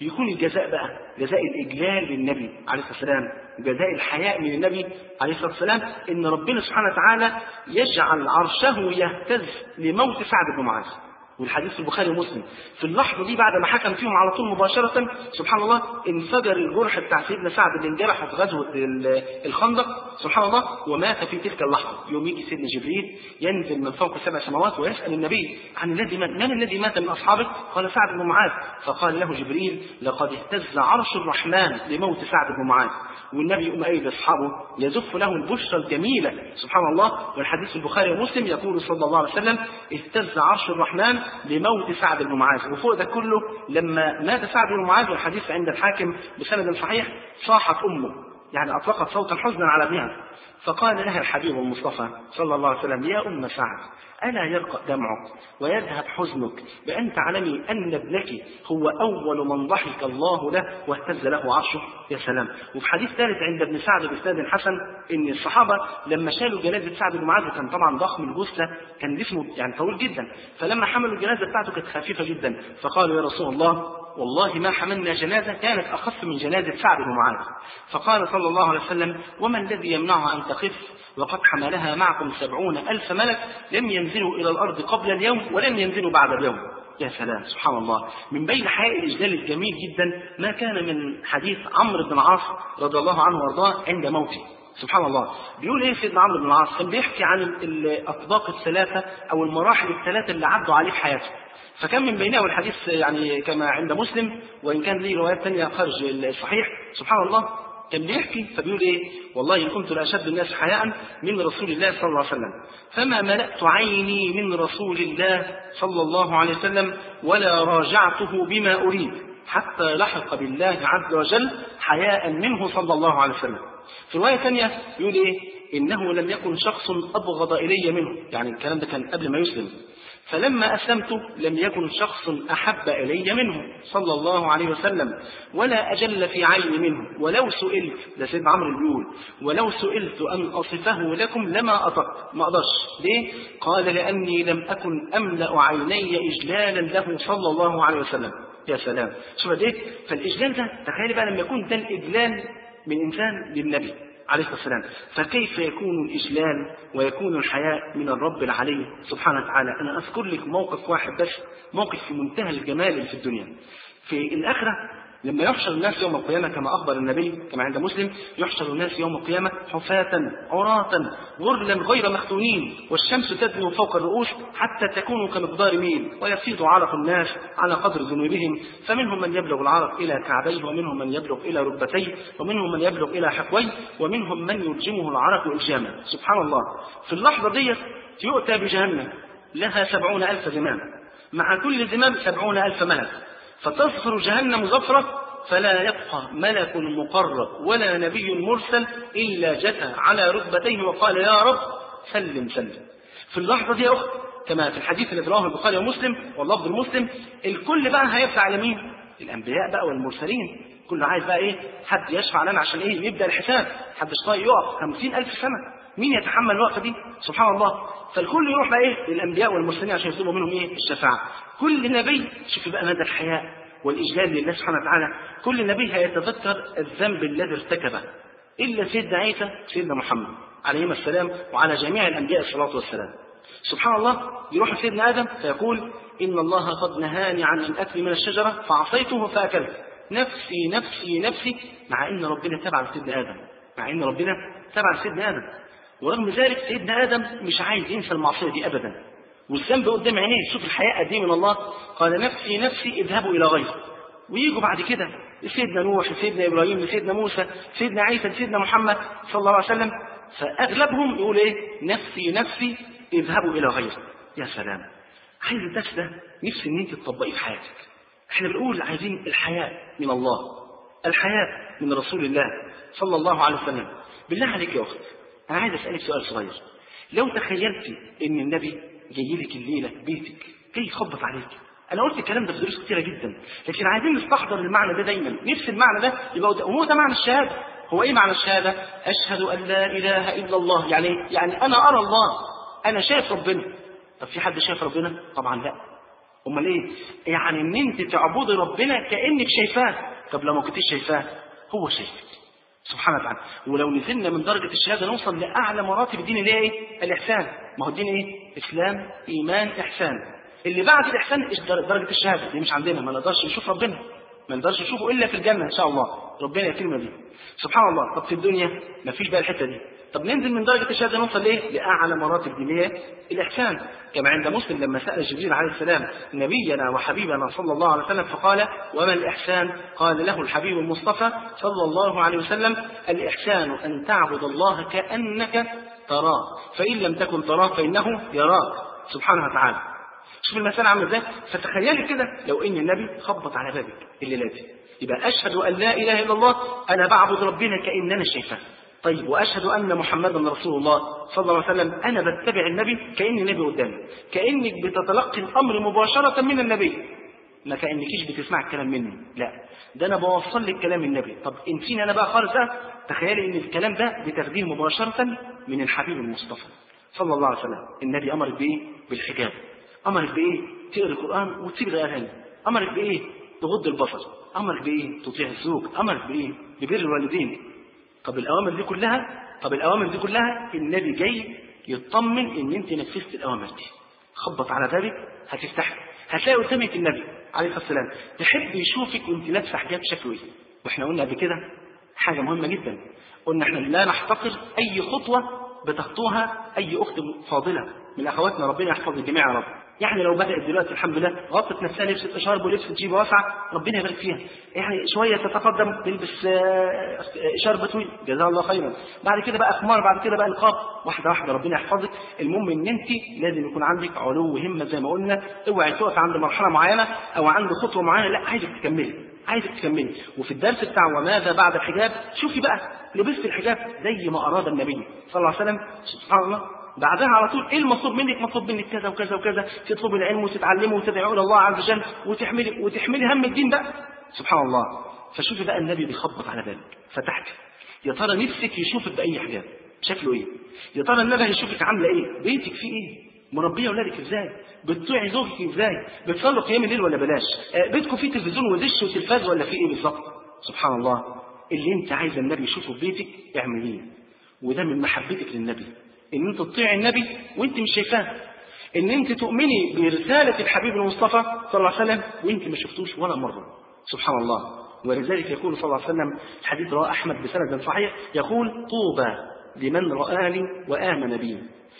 يكون الجزاء بقى جزاء الإجلال للنبي عليه الصلاة والسلام، جزاء الحياء من النبي عليه الصلاة والسلام، إن ربنا سبحانه وتعالى يجعل عرشه يهتز لموت سعد بن معاذ. والحديث في البخاري ومسلم. في اللحظة دي بعد ما حكم فيهم على طول مباشرة سبحان الله انفجر الجرح بتاع سيدنا سعد اللي انجرح في غزوة الخندق سبحان الله، ومات في تلك اللحظة. يوم يجي سيدنا جبريل ينزل من فوق سبع سماوات ويسأل النبي عن الذي مات، من الذي مات من أصحابك؟ قال سعد بن معاذ. فقال له جبريل لقد اهتز عرش الرحمن لموت سعد بن معاذ. والنبي يقوم قايل لاصحابه يزف له البشرى الجميله سبحان الله. والحديث في البخاري ومسلم يقول صلى الله عليه وسلم اهتز عرش الرحمن لموت سعد بن معاذ. وفوق ده كله لما مات سعد بن معاذ، والحديث عند الحاكم بسند صحيح، صاحت امه يعني اطلقت صوتا حزنا على ابنها، فقال لها الحبيب المصطفى صلى الله عليه وسلم يا ام سعد ألا يرقى دمعك ويذهب حزنك بأن تعلمي أن ابنك هو أول من ضحك الله له واهتز له عرشه؟ يا سلام. وفي حديث ثالث عند ابن سعد بإسناد حسن إن الصحابة لما شالوا جنازة سعد بن معاذ كان طبعا ضخم الجثة، كان جسمه يعني طويل جدا، فلما حملوا الجنازة بتاعته كانت خفيفة جدا، فقالوا يا رسول الله والله ما حملنا جنازة كانت أخف من جنازة سعد بن معاذ. فقال صلى الله عليه وسلم وما الذي يمنعها أن تخف وقد حملها معكم سبعون ألف ملك لم ينزلوا إلى الأرض قبل اليوم ولم ينزلوا بعد اليوم. يا سلام سبحان الله. من بين حياء الإجلال الجميل جدا ما كان من حديث عمرو بن العاص رضي الله عنه وارضاه عند موته. سبحان الله. بيقول ايه سيدنا عمرو بن العاص؟ كان بيحكي عن الأطباق الثلاثة أو المراحل الثلاثة اللي عدوا عليه في حياته، فكان من بينها الحديث يعني كما عند مسلم وإن كان ليه روايات ثانية خارج الصحيح سبحان الله. كان بيحكي فبيقول ايه والله إن كنت لأشد الناس حياء من رسول الله صلى الله عليه وسلم فما ملأت عيني من رسول الله صلى الله عليه وسلم ولا راجعته بما أريد حتى لحق بالله عز وجل حياء منه صلى الله عليه وسلم. في رواية ثانية يقول ايه إنه لم يكن شخص أبغض إلي منه، يعني الكلام ده كان قبل ما يسلم، فلما أسلمت لم يكن شخص أحب إلي منه صلى الله عليه وسلم ولا أجل في عيني منه ولو سئلت، ده سيدنا عمرو بيقول ولو سئلت أن أصفه لكم لما أطقت، ما أقدرش. ليه؟ قال لأني لم أكن أملأ عيني إجلالا له صلى الله عليه وسلم. يا سلام شوف ده. فالإجلال ده تخيل بقى لما يكون ده الإجلال من إنسان للنبي عليه الصلاة والسلام، فكيف يكون الإجلال ويكون الحياء من الرب العلي سبحانه وتعالى. أنا أذكر لك موقف واحد بس، موقف في منتهى الجمال اللي في الدنيا. في الآخرة لما يحشر الناس يوم القيامة كما أخبر النبي كما عند مسلم يحشر الناس يوم القيامة حفاة عراة غرلا غير مختونين والشمس تدنو فوق الرؤوس حتى تكون كمقدار ميل ويفيض عرق الناس على قدر ذنوبهم، فمنهم من يبلغ العرق إلى كعبيه ومنهم من يبلغ إلى ركبتيه ومنهم من يبلغ إلى حقويه ومنهم من يلجمه العرق إلجاما. سبحان الله. في اللحظة دي يؤتى بجهنم لها سبعون ألف زمام، مع كل زمام سبعون ألف ملك، فتصفر جهنم زفرة فلا يبقى ملك مقرب ولا نبي مرسل إلا جثى على ركبتيه وقال يا رب سلم سلم. في اللحظة دي يا أخت كما في الحديث اللي رواه البخاري ومسلم واللفظ المسلم الكل بقى هيدفع على مين؟ الأنبياء بقى والمرسلين، كل عايز بقى إيه حد يشفع لنا عشان إيه يبدأ الحساب، حد طايق يقف خمسين ألف سنة، مين يتحمل الوقفة دي؟ سبحان الله. فالكل يروح بقى إيه للأنبياء والمرسلين عشان يطلبوا منهم إيه الشفاعة. كل نبي شوف بقى مدى الحياء والإجلال لله سبحانه وتعالى، كل نبي هيتذكر الذنب الذي ارتكبه إلا سيدنا عيسى سيدنا محمد عليهما السلام وعلى جميع الأنبياء الصلاة والسلام. سبحان الله. يروح سيدنا آدم فيقول إن الله قد نهاني عن الأكل من الشجرة فعصيته فأكلت نفسي نفسي نفسي، مع إن ربنا تبع سيدنا آدم، مع إن ربنا تبع سيدنا آدم، ورغم ذلك سيدنا آدم مش عايز ينسى المعصية دي أبدا، والذنب قدام عينيه. شوف الحياء دي من الله، قال نفسي نفسي اذهبوا إلى غيره. ويجوا بعد كده سيدنا نوح سيدنا إبراهيم سيدنا موسى سيدنا عيسى سيدنا محمد صلى الله عليه وسلم، فأغلبهم يقول إيه نفسي نفسي اذهبوا إلى غيره. يا سلام. عايز الدرس ده نفسي إن أنت تطبقيه في حياتك. احنا بنقول عايزين الحياء من الله، الحياء من رسول الله صلى الله عليه وسلم. بالله عليك يا أخت أنا عايز أسألك سؤال صغير. لو تخيلتي إن النبي جاي لك الليلة بيتك جاي يخبط عليك، أنا قلت الكلام ده في دروس كتيرة جدا لكن عايزين نستحضر المعنى ده دايما، نفس المعنى ده يبقى هو ده معنى الشهادة. هو إيه معنى الشهادة؟ أشهد أن لا إله إلا الله، يعني يعني أنا أرى الله، أنا شايف ربنا. طب في حد شايف ربنا؟ طبعا لا. امال ايه؟ يعني ان انت تعبدي ربنا كانك شايفاه. طب لو ما كنتيش شايفاه هو شايفك سبحانه وتعالى. ولو نزلنا من درجه الشهاده نوصل لاعلى مراتب الدين اللي هي ايه؟ الاحسان. ما هو الدين ايه؟ اسلام، ايمان، احسان. اللي بعد الاحسان درجه الشهاده دي مش عندنا، ما نقدرش نشوف ربنا، ما نقدرش نشوفه الا في الجنه ان شاء الله، ربنا يكرمنا بيه سبحان الله. طب في الدنيا ما فيش بقى الحته دي. طب ننزل من درجه الشهاده نوصل لايه؟ لاعلى مراتب دي اللي هي الاحسان. كما عند مسلم لما سال جبريل عليه السلام نبينا وحبيبنا صلى الله عليه وسلم فقال وما الاحسان؟ قال له الحبيب المصطفى صلى الله عليه وسلم الاحسان ان تعبد الله كانك تراه فان لم تكن تراه فانه يراك سبحانه وتعالى. شوف المسألة عامله ازاي. فتخيلي كده لو ان النبي خبط على بابك الليله دي، يبقى اشهد ان لا اله الا الله، انا بعبد ربنا كان انا شايفاه. طيب واشهد ان محمدا رسول الله صلى الله عليه وسلم، انا بتبع النبي كان النبي قدامي، كانك بتتلقي الامر مباشره من النبي، ما كانكيش بتسمع الكلام مني، لا ده انا بوصل لك كلام النبي. طب انسيني انا بقى خالص بقى، تخيلي ان الكلام ده بتاخديه مباشره من الحبيب المصطفى صلى الله عليه وسلم. النبي امرك بايه؟ بالحجاب. امرك بايه؟ تقرا القران وتسيب الاغاني. امرك بايه؟ تغض البصر. امرك بايه؟ تطيع الزوج. امرك بايه؟ ببر الوالدين. طب الاوامر دي كلها طب الاوامر دي كلها النبي جاي يطمن ان انت نفذت الاوامر دي. خبط على بابك هتفتح، هتلاقي قدامك النبي عليه الصلاه والسلام، تحب يشوفك وانت لابسه حجاب شكله ايه. واحنا قلنا قبل كده حاجه مهمه جدا، قلنا احنا لا نحتقر اي خطوه بتخطوها اي اخت فاضله من اخواتنا، ربنا يحفظ الجميع يا رب. يعني لو بدات دلوقتي الحمد لله غطت نفسها لبست اشارب ولبست جيبه واسعه، ربنا يبارك فيها. يعني شويه تتقدم تلبس اشارب طويل جزاها الله خيرا، بعد كده بقى خمار، بعد كده بقى نقاب، واحده واحده ربنا يحفظك. المهم ان انت لازم يكون عندك علو همه زي ما قلنا، اوعي تقف عند مرحله معينه او عند خطوه معينه، لا عايزك تكملي، عايزك تكملي. وفي الدرس بتاع وماذا بعد الحجاب شوفي بقى لبست الحجاب زي ما اراد النبي صلى الله عليه وسلم سبحان الله، بعدها على طول ايه المطلوب منك؟ مطلوب منك كذا وكذا وكذا، تطلبي العلم وتتعلمي وتدعوا الى الله عز وجل وتحملي وتحملي هم الدين بقى سبحان الله. فشوفي بقى النبي بيخبط على بالك، فتحت، يا ترى نفسك يشوفك باي حجاب شكله ايه؟ يا ترى النبي هيشوفك عامله ايه؟ بيتك فيه ايه؟ مربيه اولادك ازاي؟ بتطيعي زوجك ازاي؟ بتصلوا قيام الليل ولا بلاش؟ بيتكم فيه تلفزيون ودش وتلفاز ولا فيه ايه بالظبط؟ سبحان الله. اللي انت عايزه النبي يشوفه في بيتك اعمليه، وده من محبتك للنبي، ان انت تطيع النبي وانت مش شايفاه، ان انت تؤمني برساله الحبيب المصطفى صلى الله عليه وسلم وانت ما شفتوش ولا مره سبحان الله. ولذلك يقول صلى الله عليه وسلم الحديث رواه احمد بسند صحيح، يقول طوبى لمن رآني وآمن بي،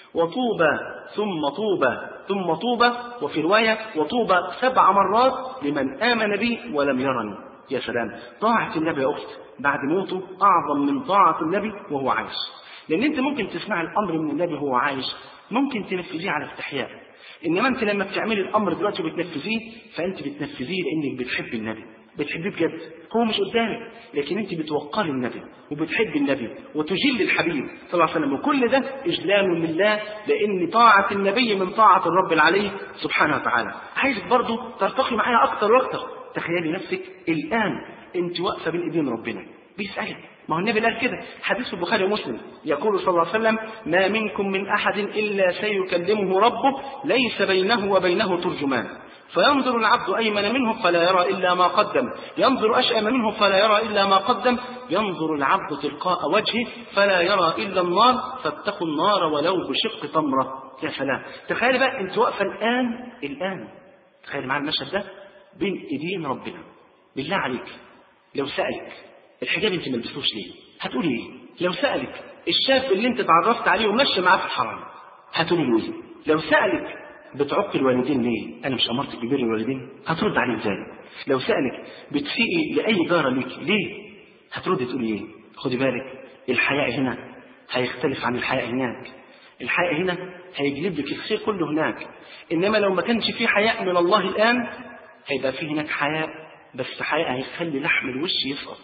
وطوبى ثم طوبى ثم طوبى، وفي روايه وطوبى سبع مرات لمن آمن بي ولم يرني. يا سلام، طاعه النبي يا اخت بعد موته اعظم من طاعه النبي وهو عايش. لان انت ممكن تسمع الامر من النبي وهو عايش، ممكن تنفذيه على استحياء، انما انت لما بتعملي الامر دلوقتي وبتنفذيه فانت بتنفذيه لانك بتحب النبي، بتحبيه بجد، هو مش قدامك لكن انت بتوقري النبي وبتحب النبي وتجل الحبيب صلى الله عليه وسلم، وكل ده اجلال لله، لان طاعه النبي من طاعه الرب العلي سبحانه وتعالى. عايزك برضو ترتقي معايا اكتر واكتر. تخيلي نفسك الان انت واقفه بين ايدين ربنا بيسالك، ما هو النبي قال كده، حديث في البخاري ومسلم، يقول صلى الله عليه وسلم ما منكم من احد الا سيكلمه ربه ليس بينه وبينه ترجمان، فينظر العبد أيمن منه فلا يرى إلا ما قدم، ينظر أشأم منه فلا يرى إلا ما قدم، ينظر العبد تلقاء وجهه فلا يرى إلا النار، فاتقوا النار ولو بشق تمرة. يا سلام، تخيل بقى أنت واقفة الآن الآن تخيل معايا المشهد ده بين إيدين ربنا. بالله عليك لو سألك الحجاب أنت ما لبستوش ليه هتقولي إيه؟ لو سألك الشاب اللي أنت تعرفت عليه ومشي معاه في الحرام هتقولي له إيه؟ لو سألك بتعق الوالدين ليه؟ أنا مش أمرتك ببر الوالدين؟ هترد عليه إزاي؟ لو سألك بتسيئي لأي جارة ليك ليه؟ هترد تقولي إيه؟ خدي بالك الحياء هنا هيختلف عن الحياء هناك. الحياء هنا هيجلب لك الخير كله هناك، إنما لو ما كانش فيه حياء من الله الآن هيبقى فيه هناك حياء، بس حياء هيخلي لحم الوش يسقط،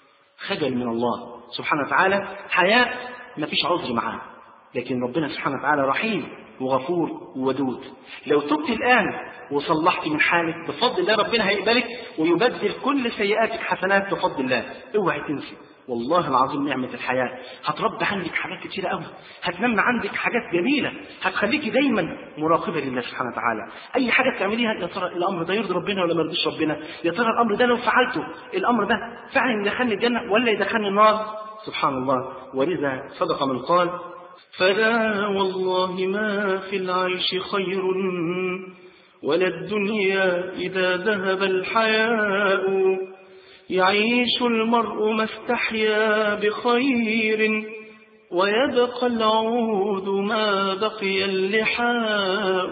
خجل من الله سبحانه وتعالى، حياء ما فيش عذر معاه. لكن ربنا سبحانه وتعالى رحيم وغفور وودود. لو تبت الآن وصلحت من حالك بفضل الله ربنا هيقبلك ويبدل كل سيئاتك حسنات بفضل الله. اوعي تنسي والله العظيم نعمة الحياة هتربي عندك حاجات كتيرة قوي، هتنمى عندك حاجات جميلة، هتخليكي دايما مراقبة لله سبحانه وتعالى. أي حاجة تعمليها يا ترى الأمر ده يرضي ربنا ولا ما يرضيش ربنا؟ يا ترى الأمر ده لو فعلته الأمر ده فعلا يدخلني الجنة ولا يدخلني النار؟ سبحان الله. ولذا صدق من قال: فلا والله ما في العيش خير ولا الدنيا إذا ذهب الحياء، يعيش المرء ما استحيا بخير ويبقى العود ما بقي اللحاء.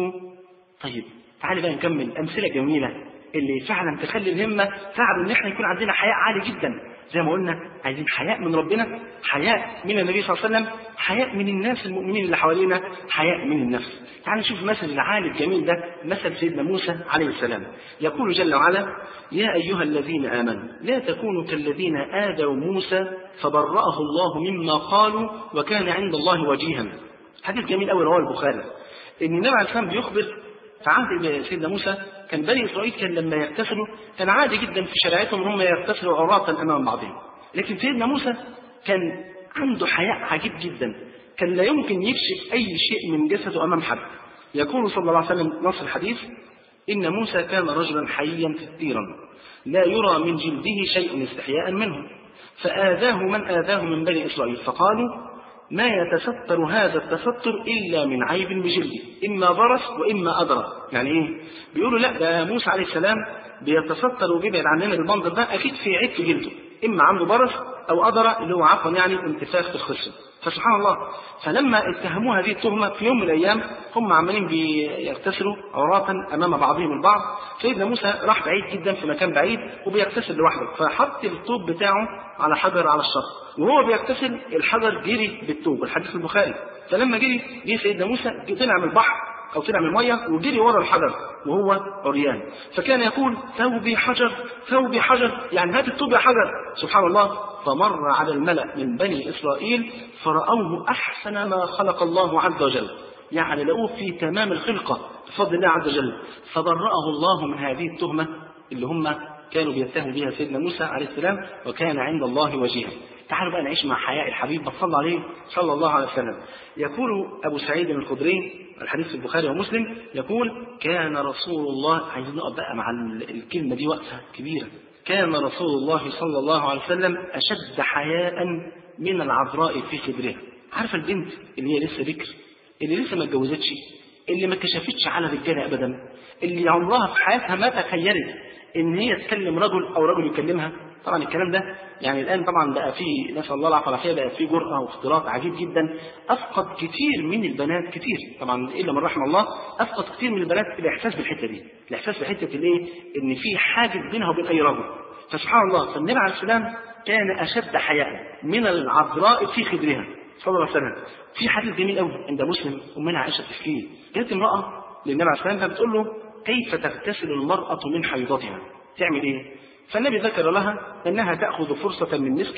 طيب تعالي بقى نكمل أمثلة جميلة اللي فعلا تخلي الهمة فعلا ان احنا يكون عندنا حياء عالي جدا. زي ما قلنا عايزين حياء من ربنا، حياء من النبي صلى الله عليه وسلم، حياء من الناس المؤمنين اللي حوالينا، حياء من النفس. تعالوا نشوف مثل العالي الجميل ده، مثل سيدنا موسى عليه السلام. يقول جل وعلا: يا أيها الذين آمنوا لا تكونوا كالذين آذوا موسى فبرأه الله مما قالوا وكان عند الله وجيها. حديث جميل قوي رواه البخاري ان النبي عليه السلام بيخبر في عهد سيدنا موسى كان بني إسرائيل كان لما يغتسلوا كان عادي جدا في شريعتهم هم يغتسلوا عراة أمام بعضهم، لكن سيدنا موسى كان عنده حياء عجيب جدا، كان لا يمكن يكشف أي شيء من جسده أمام حد. يقول صلى الله عليه وسلم نص الحديث: إن موسى كان رجلا حييا كثيرا لا يرى من جلده شيء استحياء منه، فآذاه من آذاه من بني إسرائيل فقالوا: ما يتستر هذا التستر إلا من عيب بجلده، إما برص وإما أدرى. يعني إيه؟ بيقولوا لا ده موسى عليه السلام بيتستر وبيبعد عننا بالمنظر ده أكيد في عيب في جلده، إما عنده برص أو أدرى اللي هو عفوا يعني انتفاخ في الخصم. فسبحان الله، فلما اتهموا هذه التهمة في يوم من الأيام هم عمالين بيغتسلوا عراة أمام بعضهم البعض، سيدنا موسى راح بعيد جدا في مكان بعيد وبيغتسل لوحده، فحط الطوب بتاعه على حجر على الشط، وهو بيغتسل الحجر جري بالطوب، الحديث البخاري. فلما جري جه سيدنا موسى طلع من البحر أو طلع من المية وجري ورا الحجر وهو عريان، فكان يقول: ثوبي حجر ثوبي حجر، يعني هات الطوب يا حجر. سبحان الله. فمر على الملأ من بني إسرائيل فرأوه أحسن ما خلق الله عز وجل، يعني لقوه في تمام الخلقة بفضل الله عز وجل، فبرأه الله من هذه التهمة اللي هم كانوا بيتهموا بها سيدنا موسى عليه السلام، وكان عند الله وجيها. تعالوا بقى نعيش مع حياء الحبيب صلى عليه صلى الله عليه وسلم. يقول أبو سعيد الخدري الحديث في البخاري ومسلم يقول: كان رسول الله، عايزين نقف بقى مع الكلمة دي وقفة كبيرة، كان رسول الله صلى الله عليه وسلم أشد حياء من العذراء في خدرها. عارفة البنت اللي هي لسه بكر، اللي لسه ما اتجوزتش، اللي ما كشفتش على رجالة أبدا، اللي عمرها في حياتها ما تخيلت إن هي تكلم رجل أو رجل يكلمها. طبعا الكلام ده يعني الآن طبعا بقى فيه نسأل الله العافية والعافية، بقى فيه جرأة واختلاط عجيب جدا، أفقد كتير من البنات كتير طبعا إلا من رحم الله، أفقد كتير من البنات الإحساس بالحتة دي، الإحساس بحتة الإيه؟ إن في حاجز بينها وبين أي رجل. فسبحان الله، فالنبي عليه السلام كان أشد حياء من العذراء في خدرها صلى الله عليه وسلم. في حديث جميل قوي عند مسلم أمنا عائشة تحكي، جت امرأة للنبي عليه السلام فبتقول له: كيف تغتسل المرأة من حيضتها؟ تعمل إيه؟ فالنبي ذكر لها أنها تأخذ فرصة من مسك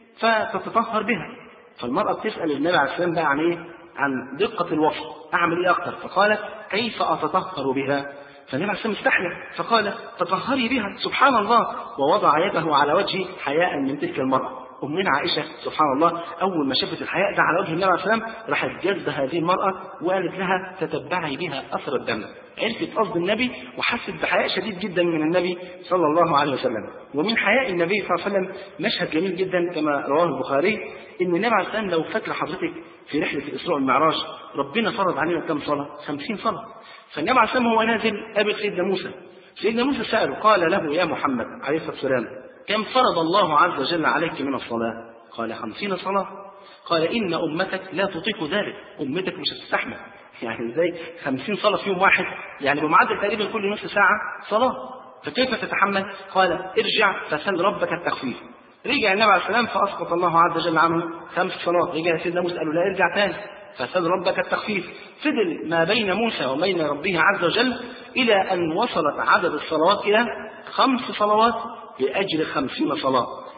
فتتطهر بها. فالمرأة بتسأل النبي عليه السلام بقى عن إيه؟ عن دقة الوصف، أعمل إيه أكتر؟ فقالت: كيف أتطهر بها؟ فالنبي عليه السلام استحيا فقال: تطهري بها. سبحان الله. ووضع يده على وجهه حياء من تلك المرأة. أمنا عائشة سبحان الله أول ما شافت الحياء ده على وجه النبي عليه السلام راحت جذب هذه المرأة وقالت لها: تتبعي بها أثر الدم. عرفت قصد النبي وحست بحياء شديد جدا من النبي صلى الله عليه وسلم. ومن حياء النبي صلى الله عليه وسلم مشهد جميل جدا كما رواه البخاري، إن النبي عليه السلام لو فاكر حضرتك في رحلة الإسراء والمعراج ربنا فرض علينا كم صلاة؟ خمسين صلاة. فالنبي عليه السلام هو نازل قابل سيدنا موسى، سيدنا موسى سأله قال له: يا محمد عليه الصلاة والسلام كم فرض الله عز وجل عليك من الصلاة؟ قال: خمسين صلاة. قال: إن أمتك لا تطيق ذلك، أمتك مش هتستحمل. يعني ازاي خمسين صلاة في يوم واحد؟ يعني بمعدل تقريبا كل نصف ساعة صلاة، فكيف تتحمل؟ قال: ارجع فسل ربك التخفيف. رجع النبي عليه السلام فأسقط الله عز وجل عنه خمس صلوات. رجع سيدنا موسى قال له: لا ارجع تاني فسل ربك التخفيف. فضل ما بين موسى وبين ربه عز وجل إلى أن وصلت عدد الصلوات إلى خمس صلوات بأجر خمسين صلاة.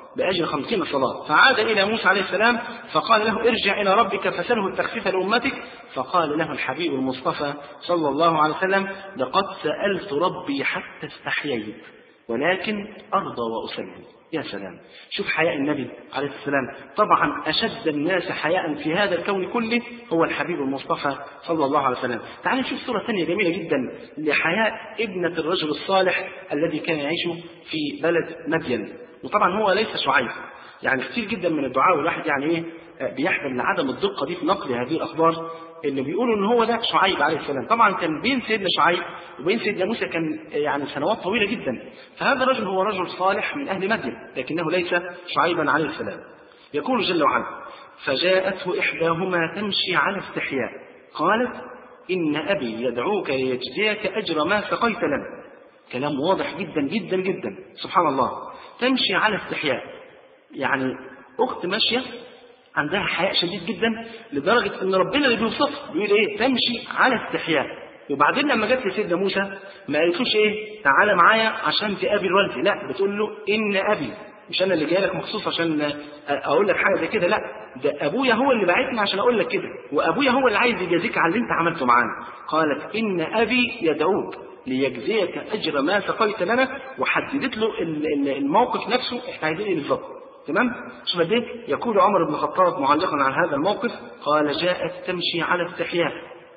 بأجر خمسين صلاة. فعاد إلى موسى عليه السلام فقال له ارجع إلى ربك فسله التخفيف لأمتك. فقال له الحبيب المصطفى صلى الله عليه وسلم لقد سألت ربي حتى استحييت ولكن أرضى وأسلم. يا سلام، شوف حياء النبي عليه السلام. طبعا أشد الناس حياء في هذا الكون كله هو الحبيب المصطفى صلى الله عليه وسلم. تعالوا نشوف صورة ثانية جميلة جدا لحياء ابنة الرجل الصالح الذي كان يعيش في بلد مدين. وطبعا هو ليس شعيب، يعني كثير جدا من الدعاء والواحد يعني ايه بيحمل لعدم الدقة دي في نقل هذه الأخبار اللي بيقولوا ان هو ده شعيب عليه السلام. طبعا كان بين سيدنا شعيب وبين سيدنا موسى كان يعني سنوات طويلة جدا. فهذا الرجل هو رجل صالح من أهل مدين لكنه ليس شعيبا عليه السلام. يقول جل وعلا فجاءته إحداهما تمشي على استحياء قالت إن أبي يدعوك ليجزيك أجر ما سقيت لنا. كلام واضح جدا جدا جدا سبحان الله. تمشي على استحياء، يعني أخت ماشية عندها حياء شديد جدا لدرجة ان ربنا اللي بيوصف بيقول ايه تمشي على استحياء. وبعدين لما جت لسيدنا موسى ما قالتوش ايه تعالى معايا عشان تقابل والدي، لا بتقول له ان ابي، مش انا اللي جاي لك مخصوص عشان اقول لك حاجه زي كده، لا ده ابويا هو اللي بعتني عشان اقول لك كده، وابويا هو اللي عايز يجازيك على اللي انت عملته معانا. قالت ان ابي يدعوك ليجزيك اجر ما سقيت لنا، وحددت له الموقف نفسه احنا عايزين ايه بالظبط. تمام. شوف قد ايه يقول عمر بن الخطاب معلقا على هذا الموقف قال جاءت تمشي على استحياء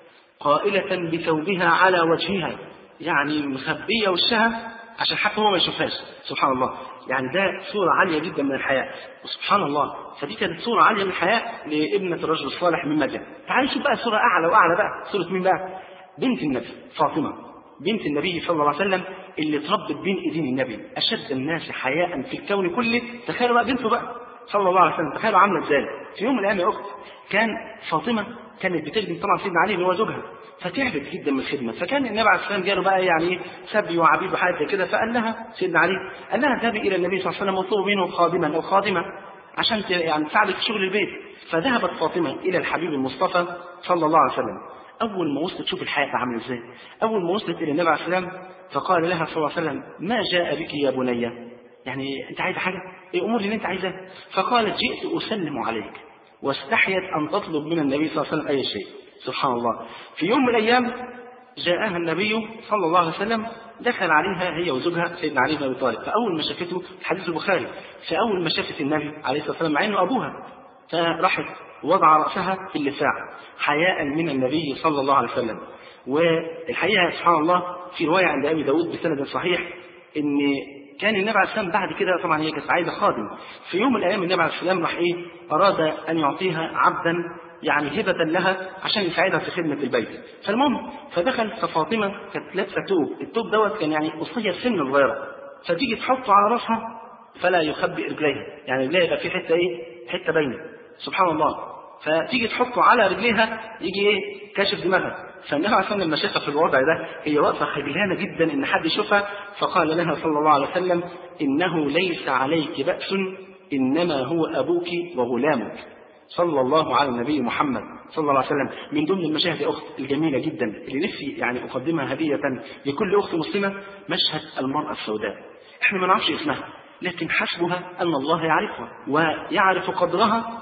قائلة بثوبها على وجهها، يعني مخبية وشها عشان حتى هو ما يشوفهاش. سبحان الله، يعني ده صورة عالية جدا من الحياء. وسبحان الله فدي كانت صورة عالية من الحياء لابنة الرجل الصالح من مدين. تعالوا نشوف بقى صورة أعلى وأعلى بقى، صورة مين بقى؟ بنت النبي فاطمة بنت النبي صلى الله عليه وسلم اللي اتربت بين ايدين النبي، اشد الناس حياء في الكون كله. تخيلوا بقى بنته بقى صلى الله عليه وسلم، تخيلوا عامله ازاي. في يوم من الايام يا اخت كان فاطمه كانت بتخدم طبعا سيدنا علي اللي هو زوجها، فتعبت جدا من الخدمه. فكان النبي عليه السلام جاله بقى يعني سبي وعبيد وحاجه زي كده، فقال لها سيدنا علي قال لها اذهبي الى النبي صلى الله عليه وسلم واطلبي منه خادما او خادمه عشان يعني تساعدك في شغل البيت. فذهبت فاطمه الى الحبيب المصطفى صلى الله عليه وسلم. أول ما وصلت شوف الحياة عامل إزاي. أول ما وصلت إلى النبي عليه السلام فقال لها صلى الله عليه وسلم ما جاء بك يا بني، يعني أنت عايزة حاجة؟ إيه أمور اللي أنت عايزاه؟ فقالت جئت أسلم عليك، واستحيت أن تطلب من النبي صلى الله عليه وسلم أي شيء. سبحان الله. في يوم من الأيام جاءها النبي صلى الله عليه وسلم، دخل عليها هي وزوجها سيدنا علي بن أبي طالب. فأول ما شافته في حديث البخاري، فأول ما شافت النبي عليه الصلاة والسلام مع إنه أبوها، فراحت وضع رأسها في اللساع حياء من النبي صلى الله عليه وسلم. والحقيقة سبحان الله في رواية عند أبي داود بسند صحيح إن كان النبي عليه السلام بعد كده طبعا هي كانت عايزة خادم. في يوم من الأيام النبي عليه السلام راح إيه أراد أن يعطيها عبدا يعني هبة لها عشان يساعدها في خدمة البيت. فالمهم فدخل ففاطمة كانت لابسة توب، التوب دوت كان يعني قصير سن صغيرة، فتيجي تحطه على راسها فلا يخبئ رجليها، يعني رجليها يبقى في حتة إيه حتة باينة. سبحان الله. فتيجي تحطه على رجليها يجي ايه كاشف دماغها. فالنبي عليه الصلاه والسلام لما شافها في الوضع ده هي واقفه خجلانه جدا ان حد يشوفها، فقال لها صلى الله عليه وسلم انه ليس عليك بأس انما هو ابوك وغلامك. صلى الله على النبي محمد صلى الله عليه وسلم. من ضمن المشاهد يا اخت الجميله جدا اللي نفسي يعني اقدمها هديه لكل اخت مسلمه، مشهد المراه السوداء. احنا ما نعرفش اسمها لكن حسبها ان الله يعرفها ويعرف قدرها،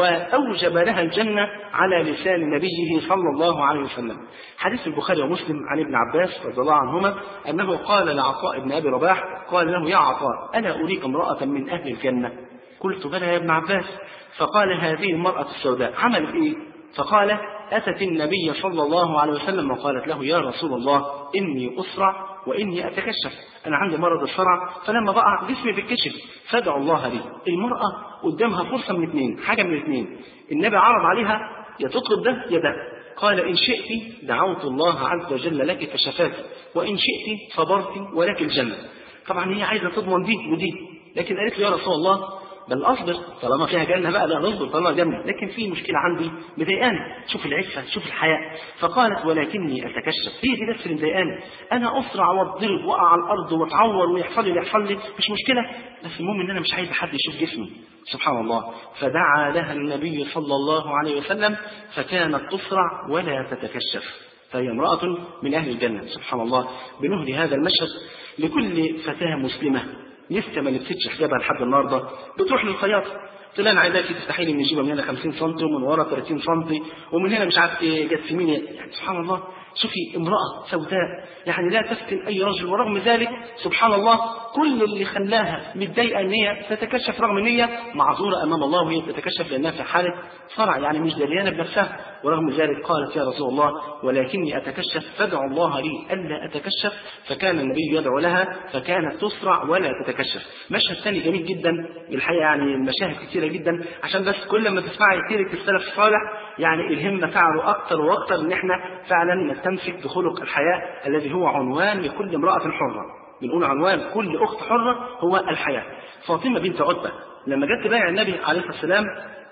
وأوجب لها الجنة على لسان نبيه صلى الله عليه وسلم. حديث البخاري ومسلم عن ابن عباس رضي الله عنهما أنه قال لعطاء بن أبي رباح قال له يا عطاء ألا أريك امرأة من أهل الجنة؟ قلت بلى يا ابن عباس. فقال هذه المرأة السوداء عملت إيه؟ فقال أتت النبي صلى الله عليه وسلم وقالت له يا رسول الله إني أسرع وإني أتكشف، أنا عندي مرض الصرع فلما بقع جسمي بيتكشف فادعوا الله لي. المرأة قدامها فرصة من اثنين، حاجة من اثنين، النبي عرض عليها يا تطلب ده يا ده. قال إن شئت دعوت الله عز وجل لك فشفاك، وإن شئت صبرت ولك الجنة. طبعا هي عايزة تضمن دي ودي، لكن قالت له يا رسول الله بل أصبر طالما فيها جنة بقى، لا نصبر طالما جنة، لكن في مشكلة عندي مضايقاني. شوف العفة شوف الحياء. فقالت ولكني أتكشف، هي دي بس اللي مضايقاني، أنا أسرع وأتضرب وأقع على الأرض وأتعور ويحصل لي يحصل لي مش مشكلة، بس المهم إن أنا مش عايز حد يشوف جسمي. سبحان الله. فدعا لها النبي صلى الله عليه وسلم فكانت تسرع ولا تتكشف، فهي امرأة من أهل الجنة. سبحان الله. بنهدي هذا المشهد لكل فتاة مسلمة لسه ما لبستش حجابها لحد النهارده، بتروح للخياطه قلت لها انا عايزاكي تفتحي لي من الجيبه من هنا خمسين سم ومن ورا ثلاثين سم ومن هنا مش عارف ايه جت يمين، يعني سبحان الله. شوفي امراه سوداء يعني لا تفتن اي رجل، ورغم ذلك سبحان الله كل اللي خلاها متضايقه ان هي تتكشف، رغم ان هي معذوره امام الله وهي تتكشف لانها في حاله صرع يعني مش دريانه بنفسها، ورغم ذلك قالت يا رسول الله ولكني اتكشف فادعوا الله لي الا اتكشف، فكان النبي يدعو لها فكانت تسرع ولا تتكشف. مشهد ثاني جميل جدا الحقيقه، يعني المشاهد كثيره جدا عشان بس كل ما تسمعي سيره السلف الصالح يعني الهمه فعله اكثر واكثر ان احنا فعلا نستمسك بخلق الحياء الذي هو عنوان لكل امراه حره. بنقول عنوان كل اخت حره هو الحياء. فاطمه بنت عتبه لما جت تبايع النبي عليه الصلاه والسلام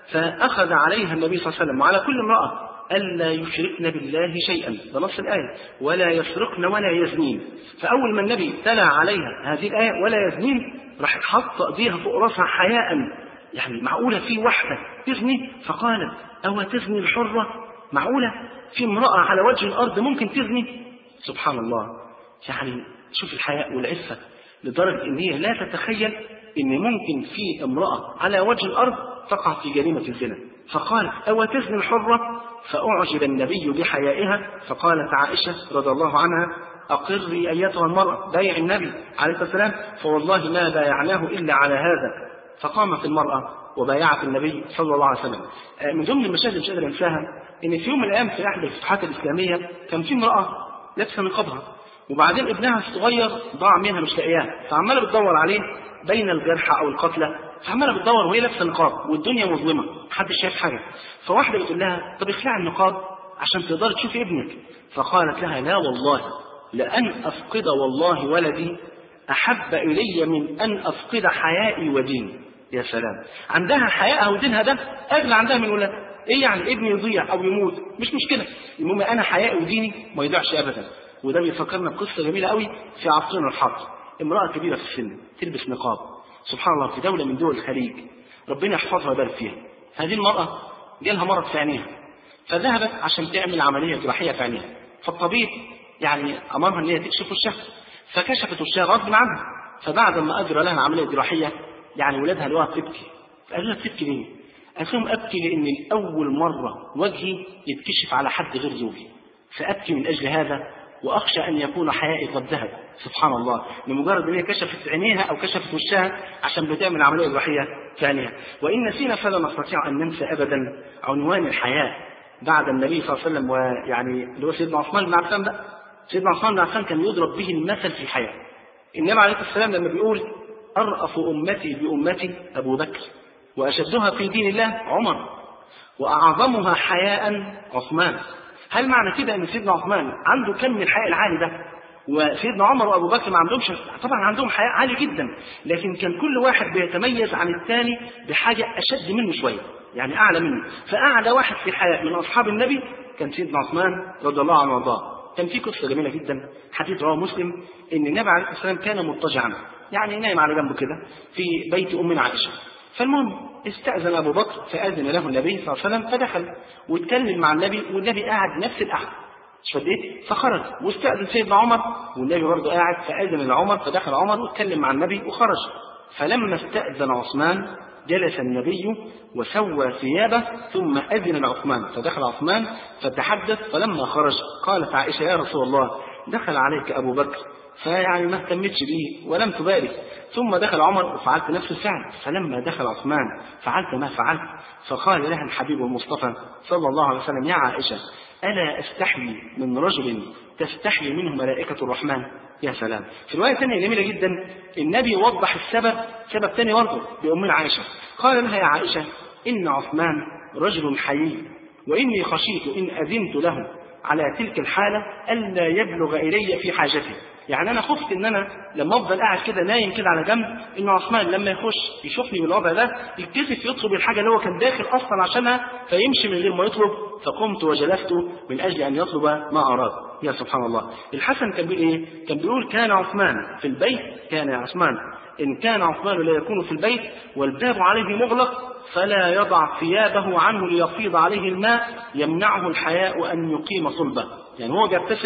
فاخذ عليها النبي صلى الله عليه وسلم وعلى كل امراه ألا يشركن بالله شيئا، ده نص الآية، ولا يسرقن ولا يزنين. فأول ما النبي تلا عليها هذه الآية ولا يزنين راح حط ايديها فوق راسها حياء، يعني معقولة في واحدة تزني؟ فقالت أو تزني الحرة؟ معقولة في امرأة على وجه الأرض ممكن تزني؟ سبحان الله. يعني شوف الحياء والعفة لدرجة إن هي لا تتخيل إن ممكن في امرأة على وجه الأرض تقع في جريمة الزنا. فقال أو تزني الحرة؟ فأعجب النبي بحيائها فقالت عائشة رضي الله عنها أقري أيتها المرأة، بايع النبي عليه الصلاة والسلام فوالله ما بايعناه إلا على هذا. فقامت المرأة وبايعت النبي صلى الله عليه وسلم. من ضمن المشاهد اللي مش قادر انساها ان في يوم من الايام في احد الفتوحات الاسلاميه كان في امراه لابسه نقابها، وبعدين ابنها الصغير ضاع منها مش لاقياه، فعماله بتدور عليه بين الجرحى او القتلى، فعماله بتدور وهي لابسه نقاب والدنيا مظلمه محدش شايف حاجه. فواحده بتقول لها طب اخلعي النقاب عشان تقدري تشوفي ابنك. فقالت لها لا والله لأن أفقد والله ولدي أحب إلي من أن أفقد حيائي وديني. يا سلام، عندها حيائها ودينها ده أغلى عندها من ولادها. إيه يعني ابني يضيع أو يموت مش مشكلة، المهم أنا حيائي وديني ما يضيعش أبدا. وده بيفكرنا بقصة جميلة قوي في عصرنا الحاضر. امرأة كبيرة في السن تلبس نقاب، سبحان الله في دولة من دول الخليج ربنا يحفظها ويبارك فيها. هذه المرأة جالها مرض في عينيها فذهبت عشان تعمل عملية جراحية في عينيها، فالطبيب يعني أمرها أن هي تكشف وشها، فكشفت وشها غصب عنها. فبعد ما أجرى لها العملية الجراحية يعني ولادها لقوها تبكي. قالوا لها بتبكي ليه؟ قالت لهم أبكي لأن لأول مرة وجهي يتكشف على حد غير زوجي، فأبكي من أجل هذا وأخشى أن يكون حيائي قد ذهب. سبحان الله، لمجرد أن هي كشفت عينيها أو كشفت وشها عشان بتعمل عملية جراحية ثانية. وإن نسينا فلا نستطيع أن ننسى أبدا عنوان الحياة بعد النبي صلى الله عليه وسلم، ويعني اللي هو سيدنا عثمان بن عفان بقى. سيدنا عثمان بن عفان كان يضرب به المثل في الحياة. النبي عليه الصلاة والسلام لما بيقول أرأف أمتي بأمتي أبو بكر وأشدها في دين الله عمر وأعظمها حياء عثمان. هل معنى كده أن سيدنا عثمان عنده كم من الحياء العالي ده وسيدنا عمر وأبو بكر ما عندهمش؟ طبعا عندهم حياء عالي جدا، لكن كان كل واحد بيتميز عن الثاني بحاجة أشد منه شوية، يعني أعلى منه. فأعلى واحد في الحياء من أصحاب النبي كان سيدنا عثمان رضي الله عنه وارضاه. كان في قصة جميلة جدا حديث رواه مسلم ان النبي عليه الصلاة والسلام كان مضطجعا يعني نايم على جنبه كده في بيت أمنا عائشة. فالمهم استأذن أبو بكر فأذن له النبي صلى الله عليه وسلم فدخل واتكلم مع النبي والنبي قاعد نفس القعدة شديت فخرج، واستأذن سيدنا عمر والنبي برضه قاعد فأذن لعمر فدخل عمر واتكلم مع النبي وخرج. فلما استأذن عثمان جلس النبي وسوى ثيابه ثم أذن لعثمان فدخل عثمان فتحدث. فلما خرج قالت عائشة يا رسول الله دخل عليك أبو بكر فيعني ما اهتمتش به ولم تبالي، ثم دخل عمر وفعلت نفس الفعل، فلما دخل عثمان فعلت ما فعلت. فقال لها الحبيب المصطفى صلى الله عليه وسلم يا عائشة ألا أستحي من رجل تستحي منه ملائكة الرحمن؟ يا سلام. في رواية ثانية جميلة جدا النبي وضح السبب، سبب ثاني برضه بأمنا عائشة. قال لها يا عائشة إن عثمان رجل حيي وإني خشيت إن أذنت له على تلك الحالة ألا يبلغ إلي في حاجته. يعني أنا خفت إن أنا لما أفضل قاعد كده نايم كده على جنب إن عثمان لما يخش يشوفني بالوضع ده يتكسف يطلب الحاجة اللي هو كان داخل أصلا عشانها فيمشي من غير ما يطلب. فقمت وجلست من أجل أن يطلب ما أراد. يا سبحان الله. الحسن كان بيقول إيه؟ كان بيقول كان عثمان في البيت، كان يا عثمان إن كان عثمان لا يكون في البيت والباب عليه مغلق فلا يضع ثيابه عنه ليفيض عليه الماء يمنعه الحياء أن يقيم صلبه. يعني هو بيغتسل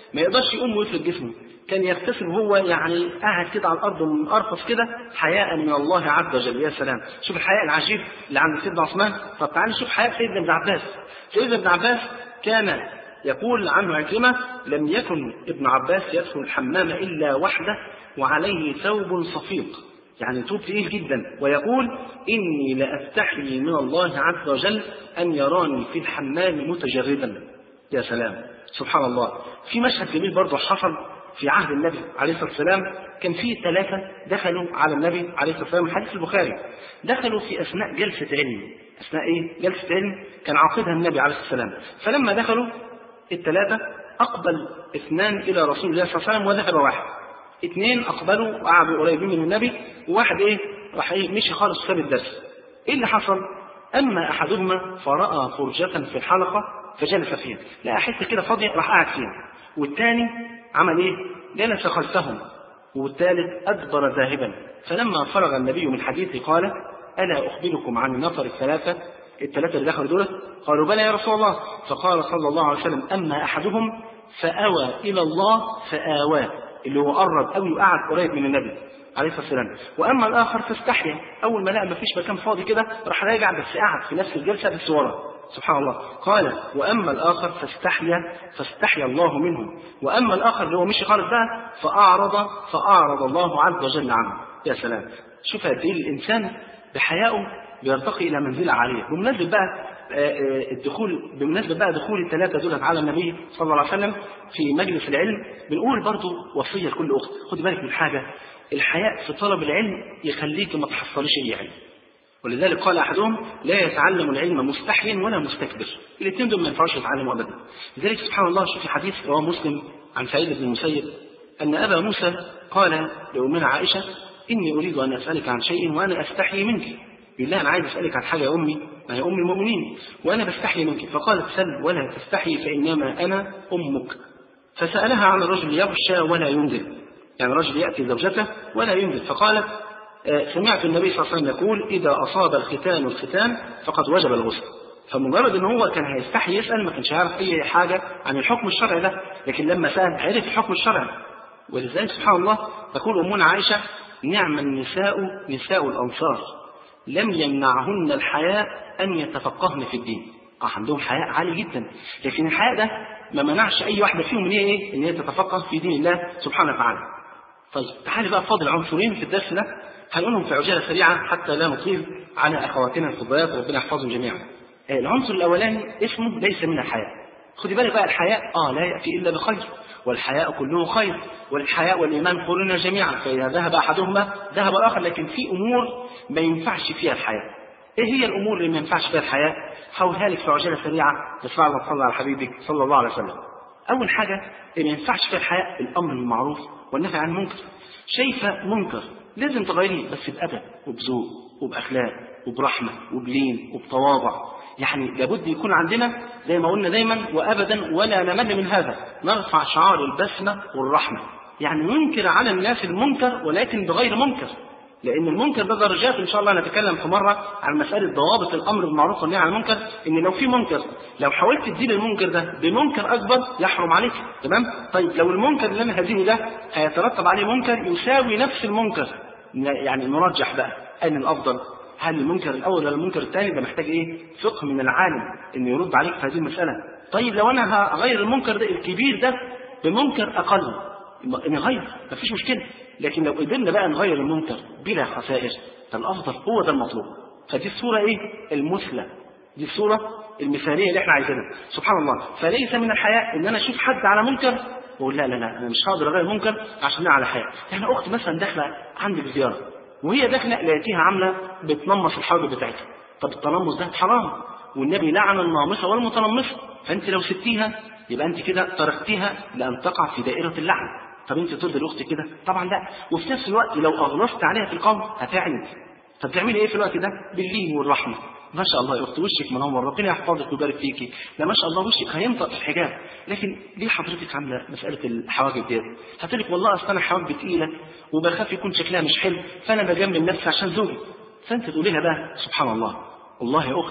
ما يقدرش يقوم ويفرد جسمه، كان يغتسل وهو يعني قاعد كده على الارض ومقرفص كده حياء من الله عز وجل. يا سلام، شوف الحياء العجيب اللي عند سيدنا عثمان. طب تعالى شوف حياء سيدنا ابن عباس. سيدنا ابن عباس كان يقول عنه عكرمة: لم يكن ابن عباس يدخل الحمام إلا وحده وعليه ثوب صفيق، يعني ثوب تقيل جدا، ويقول: إني لأستحي من الله عز وجل أن يراني في الحمام متجردا. يا سلام، سبحان الله. في مشهد جميل برضه حصل في عهد النبي عليه الصلاة والسلام. كان في ثلاثة دخلوا على النبي عليه الصلاة والسلام، حديث البخاري، دخلوا في أثناء جلسة علم. أثناء إيه؟ جلسة علم كان عاقدها النبي عليه الصلاة والسلام. فلما دخلوا الثلاثة أقبل اثنان إلى رسول الله صلى الله عليه وسلم وذهب واحد. اثنين أقبلوا وقعدوا قريبين من النبي، وواحد إيه؟ راح إيه؟ مشي خالص وساب الدرس. إيه اللي حصل؟ أما أحدهما فرأى فرجة في الحلقة فجلس فيها، لا حته كده فاضية راح قاعد فيها. والثاني عمل إيه؟ جلس خلفهم. والثالث أدبر ذاهبا. فلما فرغ النبي من حديثه قال: ألا أخبركم عن النفر الثلاثة الثلاثة اللي دخلوا دول؟ قالوا: بلى يا رسول الله. فقال صلى الله عليه وسلم: أما أحدهم فأوى إلى الله فآواه، اللي هو قرب أوي وقعد قريب من النبي عليه الصلاة والسلام. وأما الآخر فاستحيا، أول ما لقى ما فيش مكان فاضي كده راح راجع، بس قعد في نفس الجلسة بس ورا. سبحان الله. قال: وأما الآخر فاستحيا فاستحيا الله منه. وأما الآخر اللي هو مشي خالص بقى فأعرض فأعرض الله عز وجل عنه. يا سلام، شوف قد إيه الإنسان بحيائه بيرتقي إلى منزلة عالية. بمناسبة بقى الدخول بمناسبة بقى دخول الثلاثة دول على النبي صلى الله عليه وسلم في مجلس العلم، بنقول برضو وصية لكل أخت: خدي بالك من حاجة، الحياء في طلب العلم يخليك ما تحصلش أي علم. ولذلك قال أحدهم: لا يتعلم العلم مستحي ولا مستكبر. الاثنين دول ما ينفعوش يتعلموا أبدا. لذلك سبحان الله، شوف حديث رواه مسلم عن سعيد بن المسيب أن أبا موسى قال لأمنا عائشة: إني أريد أن أسألك عن شيء وأنا أستحي منك. بالله أنا عايز أسألك عن حاجة يا أمي، ما هي أم المؤمنين، وأنا بستحي منك. فقالت: سل ولا تستحي فإنما أنا أمك. فسألها عن الرجل يغشى ولا ينزل، يعني رجل يأتي زوجته ولا ينزل. فقالت: سمعت النبي صلى الله عليه وسلم يقول: إذا أصاب الختان الختان فقد وجب الغسل. فمجرد ان هو كان هيستحي يسأل، ما كانش يعرف أي حاجة عن الحكم الشرعي ده، لكن لما سأل عرف الحكم الشرعي. ولذلك سبحان الله تقول أمنا عائشة: نعم النساء نساء الأنصار لم يمنعهن الحياء أن يتفقهن في الدين. آه عندهم حياء عالي جدا، لكن الحياء ده ما منعش أي واحدة فيهم من إيه؟ إن هي تتفقه في دين الله سبحانه وتعالى. طيب تعالي بقى فاضل عنصرين في الدرس ده هنقولهم في عجالة سريعة حتى لا نطيل على أخواتنا الفضيات، ربنا يحفظهم جميعا. العنصر الأولاني اسمه ليس من الحياء. خدي بالك بقى، الحياء آه لا يأتي إلا بخير، والحياء كله خير، والحياء والإيمان قرنا جميعا، فإذا ذهب أحدهما ذهب الآخر. لكن في أمور ما ينفعش فيها الحياء. إيه هي الأمور اللي ما ينفعش فيها الحياء؟ هقولها لك في عجالة سريعة بس بعد ما تصلي على حبيبك صلى الله عليه وسلم. أول حاجة اللي ما ينفعش فيها الحياء الأمر بالمعروف والنهي عن المنكر. شايفة منكر لازم تغيريه، بس بأدب وبذوق وبأخلاق وبرحمة وبلين وبتواضع. يعني لابد يكون عندنا زي ما قلنا دايما وأبدا ولا نمل من هذا، نرفع شعار البسمة والرحمة. يعني ننكر على الناس المنكر ولكن بغير منكر، لأن المنكر ده درجات. إن شاء الله نتكلم في مرة عن مسألة ضوابط الأمر بالمعروف والنهي عن المنكر. إن لو في منكر لو حاولت تزيل المنكر ده بمنكر أكبر يحرم عليك، تمام؟ طيب لو المنكر اللي أنا هزيله ده هيترتب عليه منكر يساوي نفس المنكر، يعني نرجح بقى أين الأفضل؟ هل المنكر الأول ولا المنكر الثاني؟ ده محتاج إيه؟ فقه من العالم إنه يرد عليك في هذه المسألة. طيب لو أنا هغير المنكر ده الكبير ده بمنكر أقل نغير، مفيش مشكلة. لكن لو قدرنا بقى نغير المنكر بلا خسائر فالأفضل هو ده المطلوب. فدي الصورة إيه؟ المثلى، دي الصورة المثالية اللي احنا عايزينها. سبحان الله. فليس من الحياء إن أنا أشوف حد على منكر وأقول لا لا لا أنا مش هقدر أغير المنكر عشان أنا على حياء. يعني أخت مثلا داخلة عندي بزيارة وهي داخلة لقيتيها عاملة بتنمص الحواجب بتاعتها. طب التنمص ده حرام، والنبي لعن النامصة والمتنمصة، فأنت لو سبتيها يبقى أنت كده تركتيها لأن تقع في دائرة اللعن. طب انت ترضي الاخت كده؟ طبعا لا. وفي نفس الوقت لو اغلظت عليها في القول هتعند. طب تعملي ايه في الوقت ده؟ باللين والرحمه. ما شاء الله يا اخت وشك منور، ربنا يحفظك ويبارك فيكي، لا ما شاء الله وشك هينطق في الحجاب، لكن ليه حضرتك عامله مساله الحواجب ديت؟ هتقول لك والله اصل انا حواجبي تقيله وبخاف يكون شكلها مش حلو فانا بجمل نفسي عشان زوجي. فانت تقولي لها بقى سبحان الله، والله يا اخت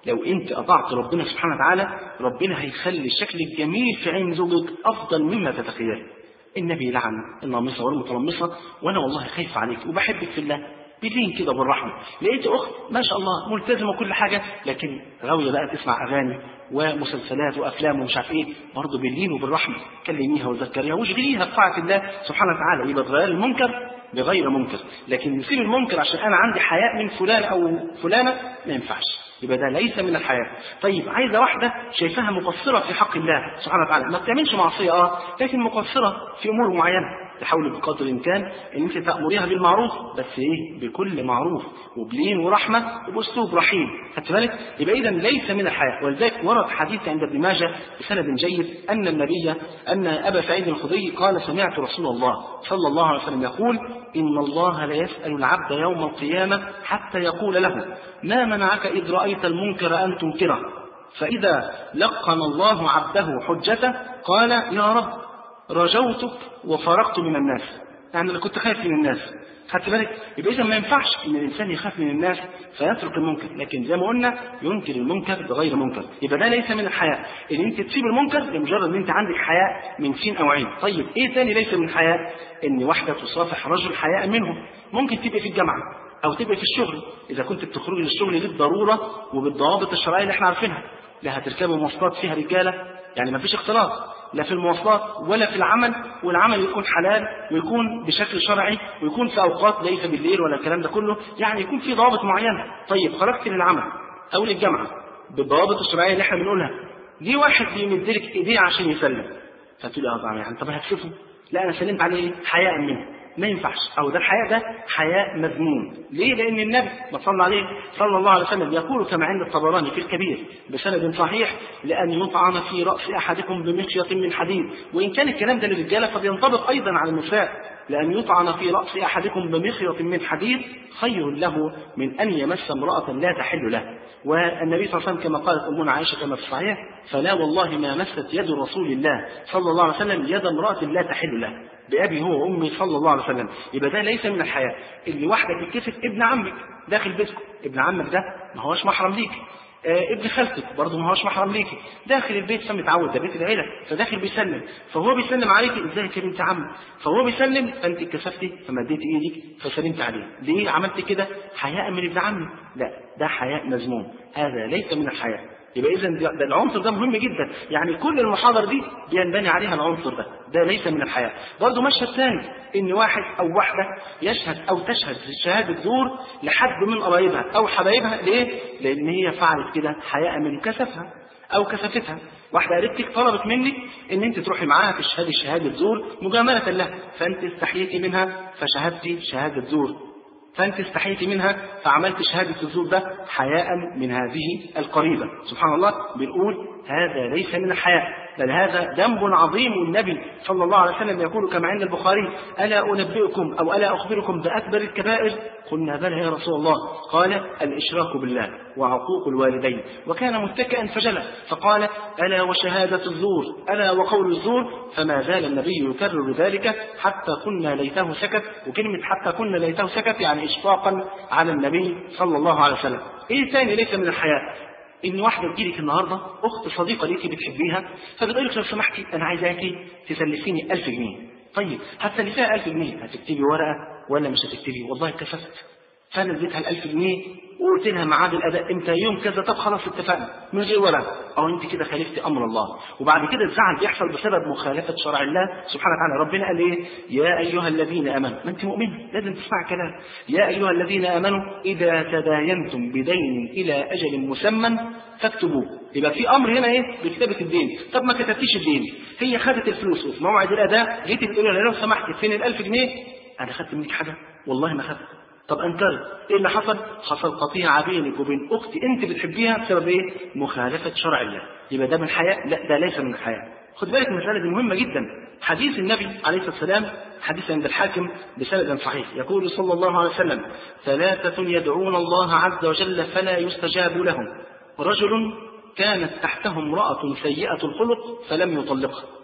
لو انت اطعت ربنا سبحانه وتعالى ربنا هيخلي الشكل الجميل في عين زوجك افضل مما تتخيل. النبي لعن النامصه والمتلمصه، وانا والله خايف عليك وبحبك في الله، باللين كده بالرحمه. لقيت اخت ما شاء الله ملتزمه كل حاجه، لكن غاويه بقى تسمع اغاني ومسلسلات وافلام ومش عارف ايه، برضه باللين وبالرحمه كلميها وذكريها واشغليها بطاعه الله سبحانه وتعالى. يبقى تغير المنكر بغير منكر، لكن نسيب المنكر عشان انا عندي حياء من فلان او فلانه ما ينفعش، يبقى ده ليس من الحياء. طيب عايزه واحده شايفاها مقصره في حق الله سبحانه وتعالى، ما بتعملش معصيه اه لكن مقصره في امور معينه، تحاول بقدر الامكان ان انت تامريها بالمعروف، بس ايه بكل معروف وبلين ورحمه وباسلوب رحيم، خدت بالك؟ يبقى اذا ليس من الحياء. ولذلك ورد حديث عند ابن ماجه بسند جيد ان النبي ان ابا سعيد الخدري قال سمعت رسول الله صلى الله عليه وسلم يقول ان الله لا يسال العبد يوم القيامه حتى يقول له ما منعك اذ رايت المنكر ان تنكره، فاذا لقن الله عبده حجته قال يا رب رجوتك وفرقت من الناس، يعني انا كنت خايف من الناس، خدت بالك؟ يبقى اذا ما ينفعش ان الانسان يخاف من الناس فيترك المنكر، لكن زي ما قلنا ينكر المنكر بغير منكر، يبقى ده ليس من الحياء ان انت تسيب المنكر لمجرد ان انت عندك حياء من سين او عين. طيب ايه ثاني ليس من الحياء؟ ان واحده تصافح رجل حياء منه، ممكن تبقى في الجامعه او تبقى في الشغل، اذا كنت بتخرجي للشغل للضروره وبالضوابط الشرعيه اللي احنا عارفينها، لا هتركبوا مواصلات فيها رجاله يعني ما فيش اختلاط لا في المواصلات ولا في العمل، والعمل يكون حلال ويكون بشكل شرعي ويكون في اوقات ليس بالليل ولا الكلام ده كله، يعني يكون في ضوابط معينه. طيب خرجت للعمل او للجامعه بالضوابط الشرعيه اللي احنا بنقولها، دي واحد بيمد لك ايديه عشان يسلم، فتقول اه طبعا يعني طب هتشوفه؟ لا انا سلمت عليه حياء منه، ما ينفعش، او ده الحياء ده حياء مذموم. ليه؟ لان النبي ما صلى عليه صلى الله عليه وسلم يقول كما عند الطبراني في الكبير بسند صحيح لان يطعن في راس احدكم بمخيط من حديد، وان كان الكلام ده للرجاله فبينطبق ايضا على النساء، لان يطعن في راس احدكم بمخيط من حديد خير له من ان يمس امراه لا تحل له. والنبي صلى الله عليه وسلم كما قالت امنا عائشه كما في الصحيح فلا والله ما مست يد رسول الله صلى الله عليه وسلم يد امراه لا تحل له، بأبي هو وأمي صلى الله عليه وسلم. يبقى ده ليس من الحياء. اللي واحدة تتكسف ابن عمك داخل بيتكم، ابن عمك ده ما هوش محرم ليك، آه ابن خالتك برضه ما هوش محرم ليك، داخل البيت فمتعود ده بيت العيلة، فداخل بيسلم، فهو بيسلم عليك ازيك يا بنت عم، فهو بيسلم فانت اتكسفتي فمديتي ايدك فسلمت عليه، ليه عملت كده؟ حياء من ابن عمك، لا ده حياء مذموم، هذا ليس من الحياء. يبقى اذا ده العنصر ده مهم جدا، يعني كل المحاضره دي بينبني عليها العنصر ده، ده ليس من الحياء. برضه مشهد ثاني ان واحد او واحده يشهد او تشهد شهاده زور لحد من قرايبها او حبايبها، ليه؟ لان هي فعلت كده حياء من كسفها او كسفتها. واحده قريبتك طلبت منك ان انت تروحي معاها تشهدي شهاده زور مجامله لها، فانت استحييتي منها فشهدتي شهاده زور، فأنت استحيتي منها فعملت شهادة الزور، ده حياء من هذه القريبة. سبحان الله، بنقول هذا ليس من الحياء، بل هذا ذنب عظيم. والنبي صلى الله عليه وسلم يقول كما عند البخاري ألا أنبئكم أو ألا أخبركم بأكبر الكبائر؟ قلنا بلى يا رسول الله، قال الإشراك بالله وعقوق الوالدين، وكان متكئا فجلس فقال ألا وشهادة الزور ألا وقول الزور، فما زال النبي يكرر ذلك حتى كنا ليته سكت. وكلمة حتى كنا ليته سكت يعني إشفاقا على النبي صلى الله عليه وسلم. إيه ثاني ليس من الحياء؟ إن واحدة تجيلك النهاردة أخت صديقة ليكي بتحبيها، فبتقول لك لو سمحتي أنا عايزاكي تسلفيني ألف جنيه. طيب هتسلفيها ألف جنيه، هتكتبي ورقة ولا مش هتكتبي؟ والله اتكسفت فأنا اديتها الألف جنيه وقلت لها ميعاد الأداء إمتى، يوم كذا، طب خلاص اتفقنا من غير ورقة. أو أنت كده خالفتي أمر الله، وبعد كده الزعل بيحصل بسبب مخالفة شرع الله سبحانه وتعالى. ربنا قال إيه؟ يا أيها الذين آمنوا، ما أنت مؤمنة لازم تسمع كلام، يا أيها الذين آمنوا إذا تداينتم بدين إلى أجل مسمى فاكتبوه. يبقى في امر هنا ايه؟ بكتابه الدين. طب ما كتبتيش الدين، هي خدت الفلوس وفي موعد الاداء جيتي بتقولي لها لو سمحتي فين الألف جنيه؟ انا خدت منك حاجه؟ والله ما خدت. طب انكرت، ايه اللي حصل؟ حصل قطيعه بينك وبين اخت انت بتحبيها بسبب ايه؟ مخالفه شرع الله. يبقى ده من الحياء؟ لا ده ليس من الحياء. خد بالك المساله دي مهمه جدا. حديث النبي عليه الصلاه والسلام حديث عند الحاكم بسند صحيح يقول صلى الله عليه وسلم ثلاثه يدعون الله عز وجل فلا يستجاب لهم، رجل كانت تحته امرأة سيئة الخلق فلم يطلقها،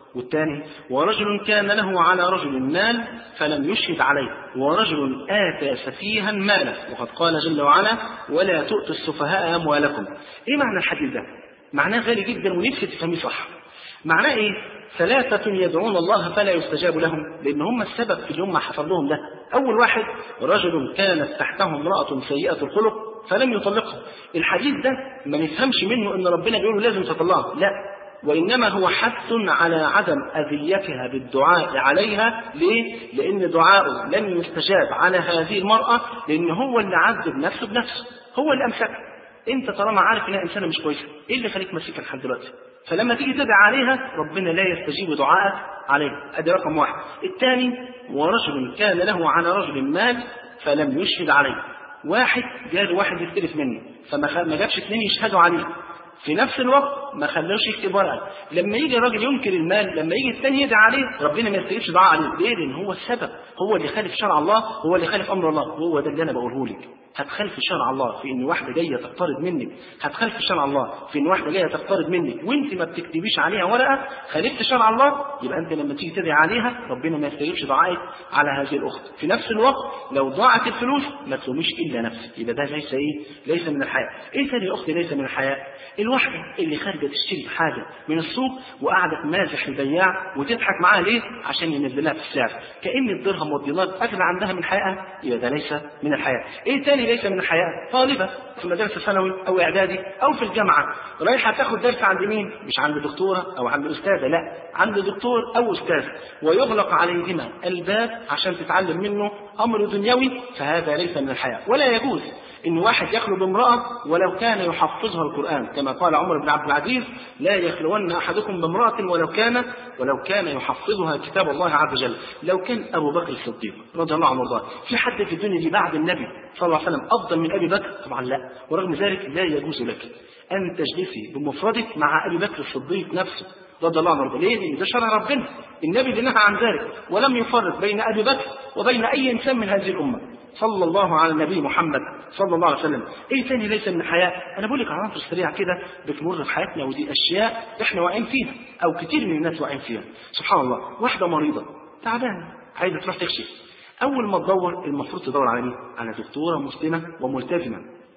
والثاني ورجل كان له على رجل مال فلم يشهد عليه، ورجل آتى سفيها ماله، وقد قال جل وعلا ولا تؤتوا السفهاء أموالكم. إيه معنى الحديث ده؟ معناه غالي جدا ونفسي تفهميه صح. معناه إيه؟ ثلاثة يدعون الله فلا يستجاب لهم، لأن هم السبب في اللي هم حصل لهم ده. أول واحد رجل كانت تحته امرأة سيئة الخلق فلم يطلقها. الحديث ده ما نفهمش منه إن ربنا بيقول لازم تطلقها، لا، وإنما هو حث على عدم أذيتها بالدعاء عليها. ليه؟ لأن دعاءه لم يستجاب على هذه المرأة، لأن هو اللي عذب نفسه بنفسه، هو اللي أمسكها. أنت طالما عارف إنها إنسانة مش كويسة، إيه اللي خليك ماسكها لحد دلوقتي؟ فلما تيجي تدعي عليها ربنا لا يستجيب دعائك عليها. أدي رقم واحد. الثاني ورجل كان له على رجل مال فلم يشهد عليه. واحد جاء واحد يستلف منه فما جابش اثنين يشهدوا عليه، في نفس الوقت ما خلوش يكتب ورقه. لما يجي الراجل ينكر المال، لما يجي الثاني يدعي عليه ربنا ما يستجيبش دعاء عليه. ليه؟ لان هو السبب، هو اللي خالف شرع الله، هو اللي خالف امر الله. هو ده اللي انا بقوله لك. هتخالف شرع الله في ان واحده جايه تقترض منك، هتخالف شرع الله في ان واحده جايه تقترض منك وانت ما بتكتبيش عليها ورقه، خالفت شرع الله. يبقى انت لما تيجي تدعي عليها ربنا ما يستجيبش دعائك على هذه الاخت. في نفس الوقت لو ضاعت الفلوس ما تلوميش الا نفسك، يبقى ده ليس ايه؟ ليس من الحياء. ايه ثاني يا اختي ليس من الحياء؟ الواحده اللي خارجه تشتري حاجه من السوق وقاعده مازح البياع وتضحك معاه ليه؟ عشان ينزلها في السعر، كأن الدرهم والدينار اغلى عندها من حيائها، يبقى ده ليس من الحياء. ايه ثاني ليس من الحياء؟ طالبه في مدرسه ثانوي او اعدادي او في الجامعه رايحه تاخد درس عند مين؟ مش عند دكتوره او عند استاذه، لا، عند دكتور او استاذ، ويغلق عليهما الباب عشان تتعلم منه امر دنيوي، فهذا ليس من الحياء. ولا يجوز ان واحد يخلو بامراه ولو كان يحفظها القران، كما قال عمر بن عبد العزيز لا يخلون احدكم بامراه ولو كان ولو كان يحفظها كتاب الله عز وجل. لو كان ابو بكر الصديق رضي الله عنه وارضاه في حد في الدنيا دي بعد النبي صلى الله عليه وسلم افضل من ابي بكر؟ طبعا لا. ورغم ذلك لا يجوز لك ان تجلسي بمفردك مع ابي بكر الصديق نفسه رضي الله عنه وارضاه. ليه؟ ده شرع ربنا، النبي اللي نهى عن ذلك ولم يفرق بين ابي بكر وبين اي انسان من هذه الامه صلى الله على النبي محمد صلى الله عليه وسلم. ايه ثاني ليس من الحياء؟ انا بقول لك عناصر سريعه كده بتمر في حياتنا، ودي اشياء احنا واقعين فيها او كتير من الناس واقعين فيها. سبحان الله، واحده مريضه تعبانه عايزه تروح تكشف، اول ما تدور المفروض تدور على مين؟ على دكتوره مسلمه وملتزمه.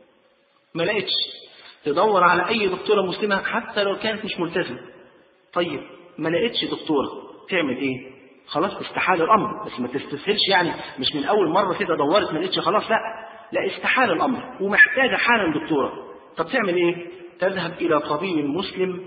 ما لقيتش، تدور على اي دكتوره مسلمه حتى لو كانت مش ملتزمه. طيب ما لقيتش دكتوره تعمل ايه؟ خلاص استحال الامر، بس ما تستسهلش، يعني مش من اول مره كده دورت ما لقيتش خلاص، لا لا، استحال الامر ومحتاجه حالا دكتوره. طب تعمل ايه؟ تذهب الى طبيب مسلم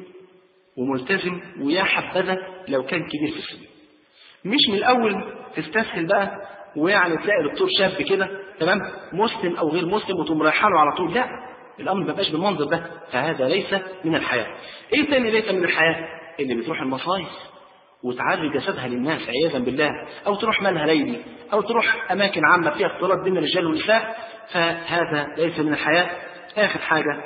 وملتزم، ويا حبذا لو كان كبير في السن. مش من الاول تستسهل بقى ويعني تلاقي دكتور شاب كده تمام مسلم او غير مسلم وتقوم رايحه له على طول، لا، الامر ما بقاش بالمنظر ده، فهذا ليس من الحياة. ايه تاني ليس من الحياة؟ اللي بتروح المصايف وتعري جسدها للناس عياذا بالله، او تروح مالها ليلي، او تروح اماكن عامه فيها اختلاط بين الرجال والنساء، فهذا ليس من الحياة. اخر حاجه،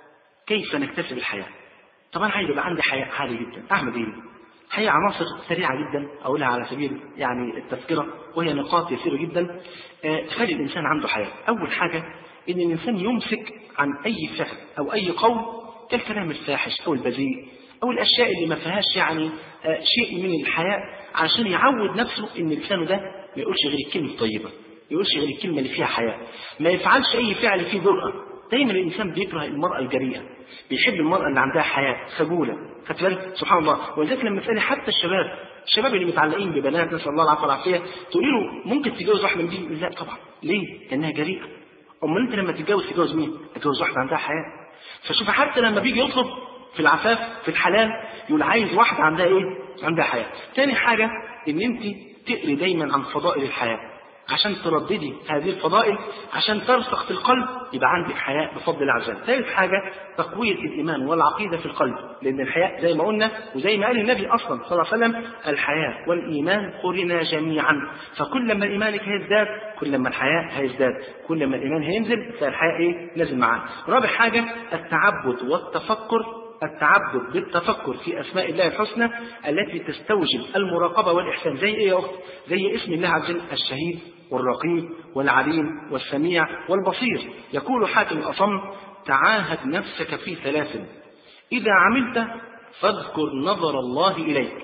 كيف نكتسب الحياة؟ طبعا عايز يبقى عندي حياة عالي جدا، اعمل ايه؟ هي عناصر سريعه جدا اقولها على سبيل يعني التذكره، وهي نقاط يسيره جدا آه تخلي الانسان عنده حياة. اول حاجه ان الانسان يمسك عن اي فعل او اي قول كالكلام الفاحش او البذيء او الاشياء اللي ما فيهاش يعني آه شيء من الحياء، عشان يعود نفسه ان لسانه ده ما يقولش غير الكلمه الطيبه، ما يقولش غير الكلمه اللي فيها حياء، ما يفعلش اي فعل فيه جرأة. دايما الانسان بيكره المراه الجريئه، بيحب المراه اللي عندها حياء خجوله. خدت بالك؟ سبحان الله. ولذلك لما تسالي حتى الشباب الشباب اللي متعلقين ببنات نسال الله العافيه والعافيه، تقولي له ممكن تتجوز واحده من دي؟ لا طبعا. ليه؟ لانها جريئه. امال انت لما تتجوز تتجوز مين؟ تتجوز واحده عندها حياء. فشوف حتى لما بيجي يطلب في العفاف في الحلال يقول عايز واحده عندها ايه؟ عندها حياء. ثاني حاجه ان انت تقري دايما عن فضائل الحياء عشان ترددي هذه الفضائل عشان ترسخ في القلب، يبقى عندك حياء بفضل الله عز وجل. ثالث حاجه تقويه الايمان والعقيده في القلب، لان الحياء زي ما قلنا وزي ما قال النبي اصلا صلى الله عليه وسلم الحياء والايمان قرنا جميعا، فكل ما ايمانك هيزداد كل ما الحياء هيزداد، كل ما الايمان هينزل فالحياء ايه؟ نازل معاه. رابع حاجه التعبد والتفكر، التعبد بالتفكر في أسماء الله الحسنى التي تستوجب المراقبة والإحسان. زي إيه يا أخت؟ زي اسم الله عز وجل الشهيد والرقيب والعليم والسميع والبصير. يقول حاتم الأصم تعاهد نفسك في ثلاث، إذا عملت فاذكر نظر الله إليك،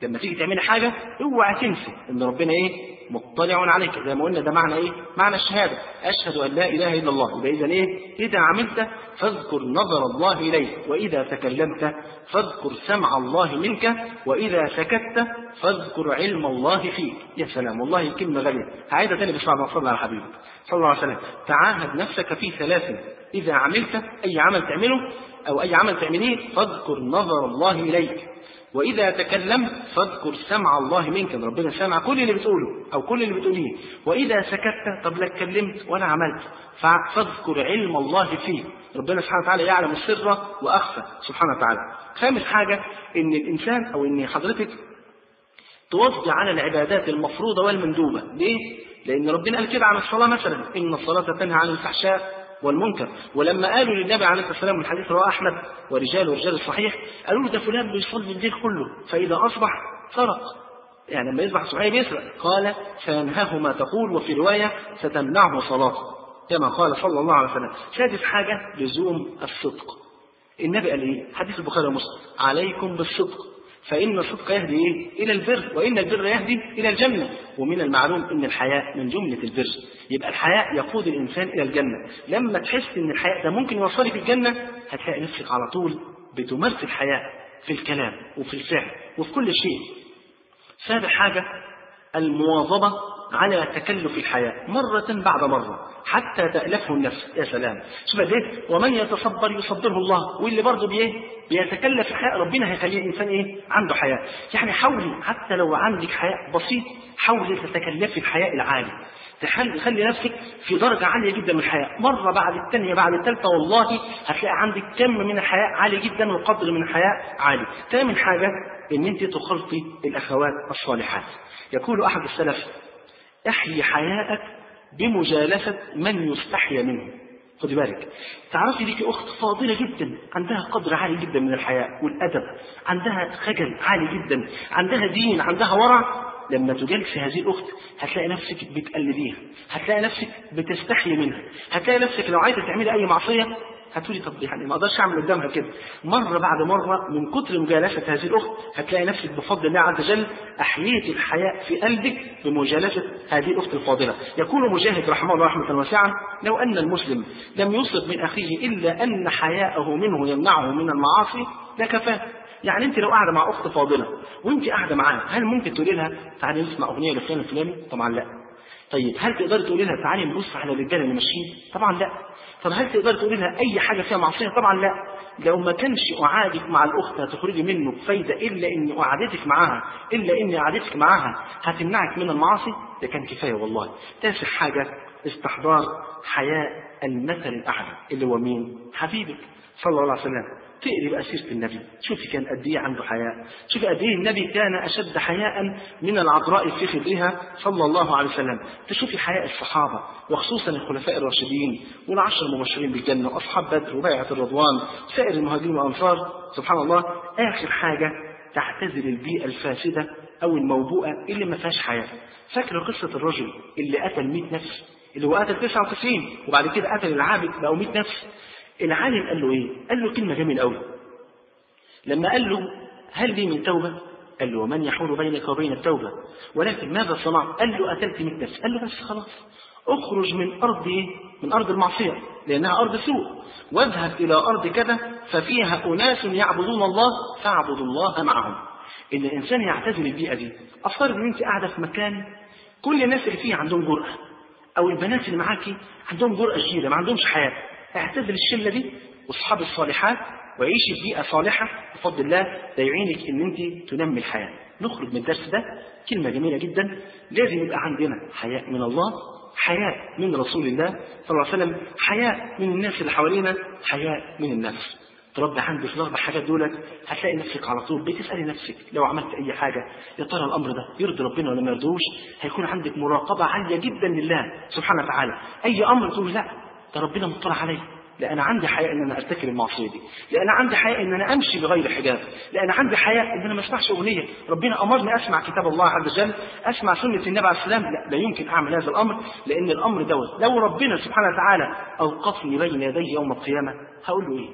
لما تيجي تعملي حاجة اوعى تنسي ان ربنا ايه مطلع عليك، زي ما قلنا ده معنى ايه؟ معنى الشهادة، اشهد ان لا اله الا الله. يبقى اذا ايه؟ اذا عملت فاذكر نظر الله اليك، واذا تكلمت فاذكر سمع الله منك، واذا سكت فاذكر علم الله فيك. يا سلام، والله كلمة غالية. هعيدها تاني بس بعد ما صلى على حبيبك صلى الله عليه وسلم. تعاهد نفسك في ثلاث: اذا عملت اي عمل تعمله او اي عمل تعمليه فاذكر نظر الله اليك، وإذا تكلمت فاذكر سمع الله منك، ربنا سمع كل اللي بتقوله أو كل اللي بتقوليه، وإذا سكت طب لا اتكلمت ولا عملت فاذكر علم الله فيه، ربنا سبحانه وتعالى يعلم السر وأخفى سبحانه وتعالى. خامس حاجة إن الإنسان أو إن حضرتك توزع على العبادات المفروضة والمندوبة. ليه؟ لأن ربنا قال كده عن الصلاة مثلا: إن الصلاة تنهى عن الفحشاء والمنكر. ولما قالوا للنبي عليه الصلاة والسلام من حديث رواه أحمد ورجال ورجال الصحيح، قالوا له ده فلان بيصلي الليل كله فإذا أصبح سرق، يعني لما يصبح صحيح بيسرق. قال: سينهاه ما تقول، وفي رواية ستمنعه صلاته، كما قال صلى الله عليه وسلم. سادس حاجة لزوم الصدق. النبي قال إيه؟ حديث البخاري ومسلم: عليكم بالصدق فإن الصدق يهدي إيه؟ إلى البر، وإن البر يهدي إلى الجنة. ومن المعلوم إن الحياء من جملة البر، يبقى الحياء يقود الإنسان إلى الجنة. لما تحس إن الحياء ده ممكن يوصلك الجنة هتلاقي نفسك على طول بتمارس الحياء في الكلام وفي الفعل وفي كل شيء. سابع حاجة المواظبة على تكلف الحياء مرة بعد مرة حتى تألفه النفس. يا سلام، شوف ده، ومن يتصبر يصبره الله. واللي برضه بيه بيتكلف الحياء ربنا هيخليه الإنسان إيه؟ عنده حياء. يعني حاولي حتى لو عندك حياء بسيط، حاولي تتكلفي الحياء العالي، تخلي خلي نفسك في درجة عالية جدا من الحياء، مرة بعد الثانية بعد الثالثة والله هتلاقي عندك كم من الحياء عالي جدا وقدر من الحياء عالي. ثامن حاجة إن أنت تخلطي الأخوات الصالحات. يقول أحد السلف: احيي حياءك بمجالسة من يستحيا منه. خدي بالك، تعرفي ليكي أخت فاضلة جدا عندها قدر عالي جدا من الحياء والأدب، عندها خجل عالي جدا، عندها دين، عندها ورع. لما تجلسي هذه الأخت هتلاقي نفسك بتقلديها، هتلاقي نفسك بتستحي منها، هتلاقي نفسك لو عايزة تعملي أي معصية هتقولي طب يعني ما اقدرش اعمل قدامها كده. مره بعد مره من كتر مجالسه هذه الاخت هتلاقي نفسك بفضل الله عز وجل احييت الحياء في قلبك بمجالسه هذه الاخت الفاضله. يقول مجاهد رحمه الله رحمه واسعه: لو ان المسلم لم يصب من اخيه الا ان حياءه منه يمنعه من المعاصي لكفاه. يعني انت لو قاعده مع اخت فاضله وانت قاعده معاها، هل ممكن تقولي لها تعالي نسمع اغنيه لفلان الفلاني؟ طبعا لا. طيب هل تقدري تقولي لها تعالي نبص على الرجاله اللي ماشيين؟ طبعا لا. طب هل تقدر تقولي لها اي حاجه فيها معصيه؟ طبعا لا. لو ما كانش قعادك مع الاخت هتخرجي منه بفايده الا ان قعدتك معاها الا ان قعدتك معاها هتمنعك من المعاصي، ده كان كفايه والله. تاسع حاجه استحضار حياء المثل الاعلى اللي هو مين؟ حبيبك صلى الله عليه وسلم. تقري بقى سيره النبي، شوفي كان قد ايه عنده حياء، شوفي قد ايه النبي كان اشد حياء من العذراء في خدرها صلى الله عليه وسلم. تشوفي حياء الصحابه وخصوصا الخلفاء الراشدين والعشر المبشرين بالجنه واصحاب بدر وبيعه الرضوان سائر المهاجرين والانصار. سبحان الله. اخر حاجه تعتزل البيئه الفاسده او الموبوءه اللي ما فيهاش حياء. فاكره قصه الرجل اللي قتل مئة نفس، اللي هو قتل تسعة وتسعين وبعد كده قتل العابد بقوا مئة نفس؟ العالم قال له ايه؟ قال له كلمه جميله قوي. لما قال له هل لي من توبه؟ قال له ومن يحول بينك وبين التوبه؟ ولكن ماذا صنعت؟ قال له قتلت مئة نفس. قال له بس خلاص اخرج من ارض ايه؟ من ارض المعصيه لانها ارض سوء، واذهب الى ارض كذا ففيها اناس يعبدون الله فاعبد الله معهم. ان الانسان يعتزل البيئه دي. افترض ان انت قاعده في مكان كل الناس اللي فيه عندهم جرأه، او البنات اللي معاكي عندهم جرأه شديده ما عندهمش حياه. اعتزل الشله دي واصحاب الصالحات وعيشي في بيئه صالحه بفضل الله، ده يعينك ان انت تنمي الحياه. نخرج من الدرس ده كلمه جميله جدا، لازم يبقى عندنا حياء من الله، حياء من رسول الله صلى الله عليه وسلم، حياء من الناس اللي حوالينا، حياء من النفس. تربي عندك في الاربع حاجات دولت هتلاقي نفسك على طول بتسالي نفسك لو عملت اي حاجه يا ترى الامر ده يرضي ربنا ولا ما يرضوش. هيكون عندك مراقبه عاليه جدا لله سبحانه وتعالى. اي امر تقول لا ده ربنا مطلع عليه، لأن عندي حياء إن أنا أرتكب المعصية دي، لأن عندي حياء إن أنا أمشي بغير حجاب، لأن عندي حياء إن أنا ما أسمعش أغنية. ربنا أمرني أسمع كتاب الله عز وجل، أسمع سنة النبي عليه السلام. لا, لا يمكن أعمل هذا الأمر، لأن الأمر دوت لو ربنا سبحانه وتعالى أوقفني بين يديه يوم القيامة هقول له إيه؟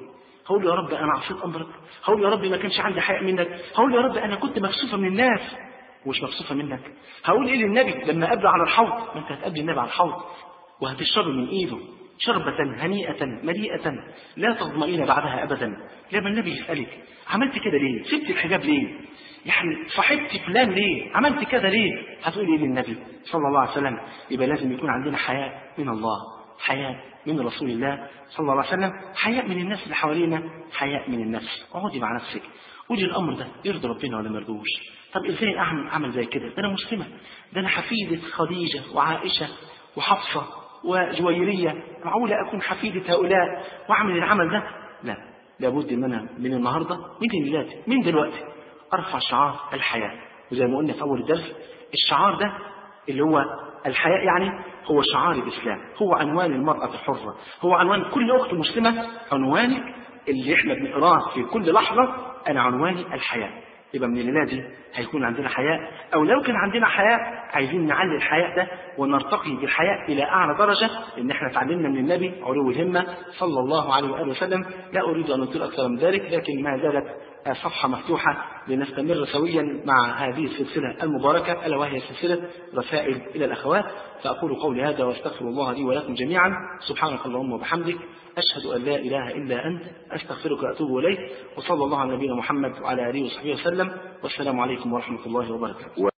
هقول يا رب أنا عصيت أمرك، هقول يا رب ما كانش عندي حياء منك، هقول يا رب أنا كنت مكسوفة من الناس ومش مكسوفة منك. هقول إيه للنبي لما قابله على الحوض؟ ما أنت هتقابل النبي على الحوض وهتشرب من إيده شربة هنيئة مليئة لا تظمئين بعدها أبدا. لما النبي يسألك عملت كده ليه؟ سبت الحجاب ليه؟ يعني صاحبتي فلان ليه؟ عملت كده ليه؟ هتقول إيه للنبي صلى الله عليه وسلم؟ يبقى لازم يكون عندنا حياء من الله، حياء من رسول الله صلى الله عليه وسلم، حياء من الناس اللي حوالينا، حياء من النفس. اقعدي مع نفسك قولي الأمر ده يرضي ربنا ولا ما يرضوش؟ طب إزاي أعمل عمل زي كده؟ ده أنا مسلمة، ده أنا حفيدة خديجة وعائشة وحفصة وجويرية، معقولة أكون حفيدة هؤلاء وأعمل العمل ده؟ لا، لابد ان انا من النهارده من دلوقتي من دلوقتي ارفع شعار الحياة. وزي ما قلنا في اول الدرس الشعار ده اللي هو الحياة يعني هو شعار الاسلام، هو عنوان المرأة الحرة، هو عنوان كل اخت مسلمة. عنوانك اللي احنا بنقراه في كل لحظة انا عنواني الحياة. يبقى من الليلة دي هيكون عندنا حياء، او لو كان عندنا حياء عايزين نعلي الحياء ده ونرتقي بالحياء الى اعلى درجة، ان احنا تعلمنا من النبي علو الهمة صلى الله عليه وآله وسلم. لا اريد ان اطيل اكثر من ذلك، لكن ما زالت صفحة مفتوحة لنستمر سويا مع هذه السلسلة المباركة ألا وهي سلسلة رسائل إلى الأخوات. فأقول قولي هذا واستغفر الله لي ولكم جميعا. سبحانك اللهم وبحمدك، أشهد أن لا إله إلا أنت، أستغفرك وأتوب إليك، وصلى الله على نبينا محمد وعلى آله وصحبه وسلم، والسلام عليكم ورحمة الله وبركاته.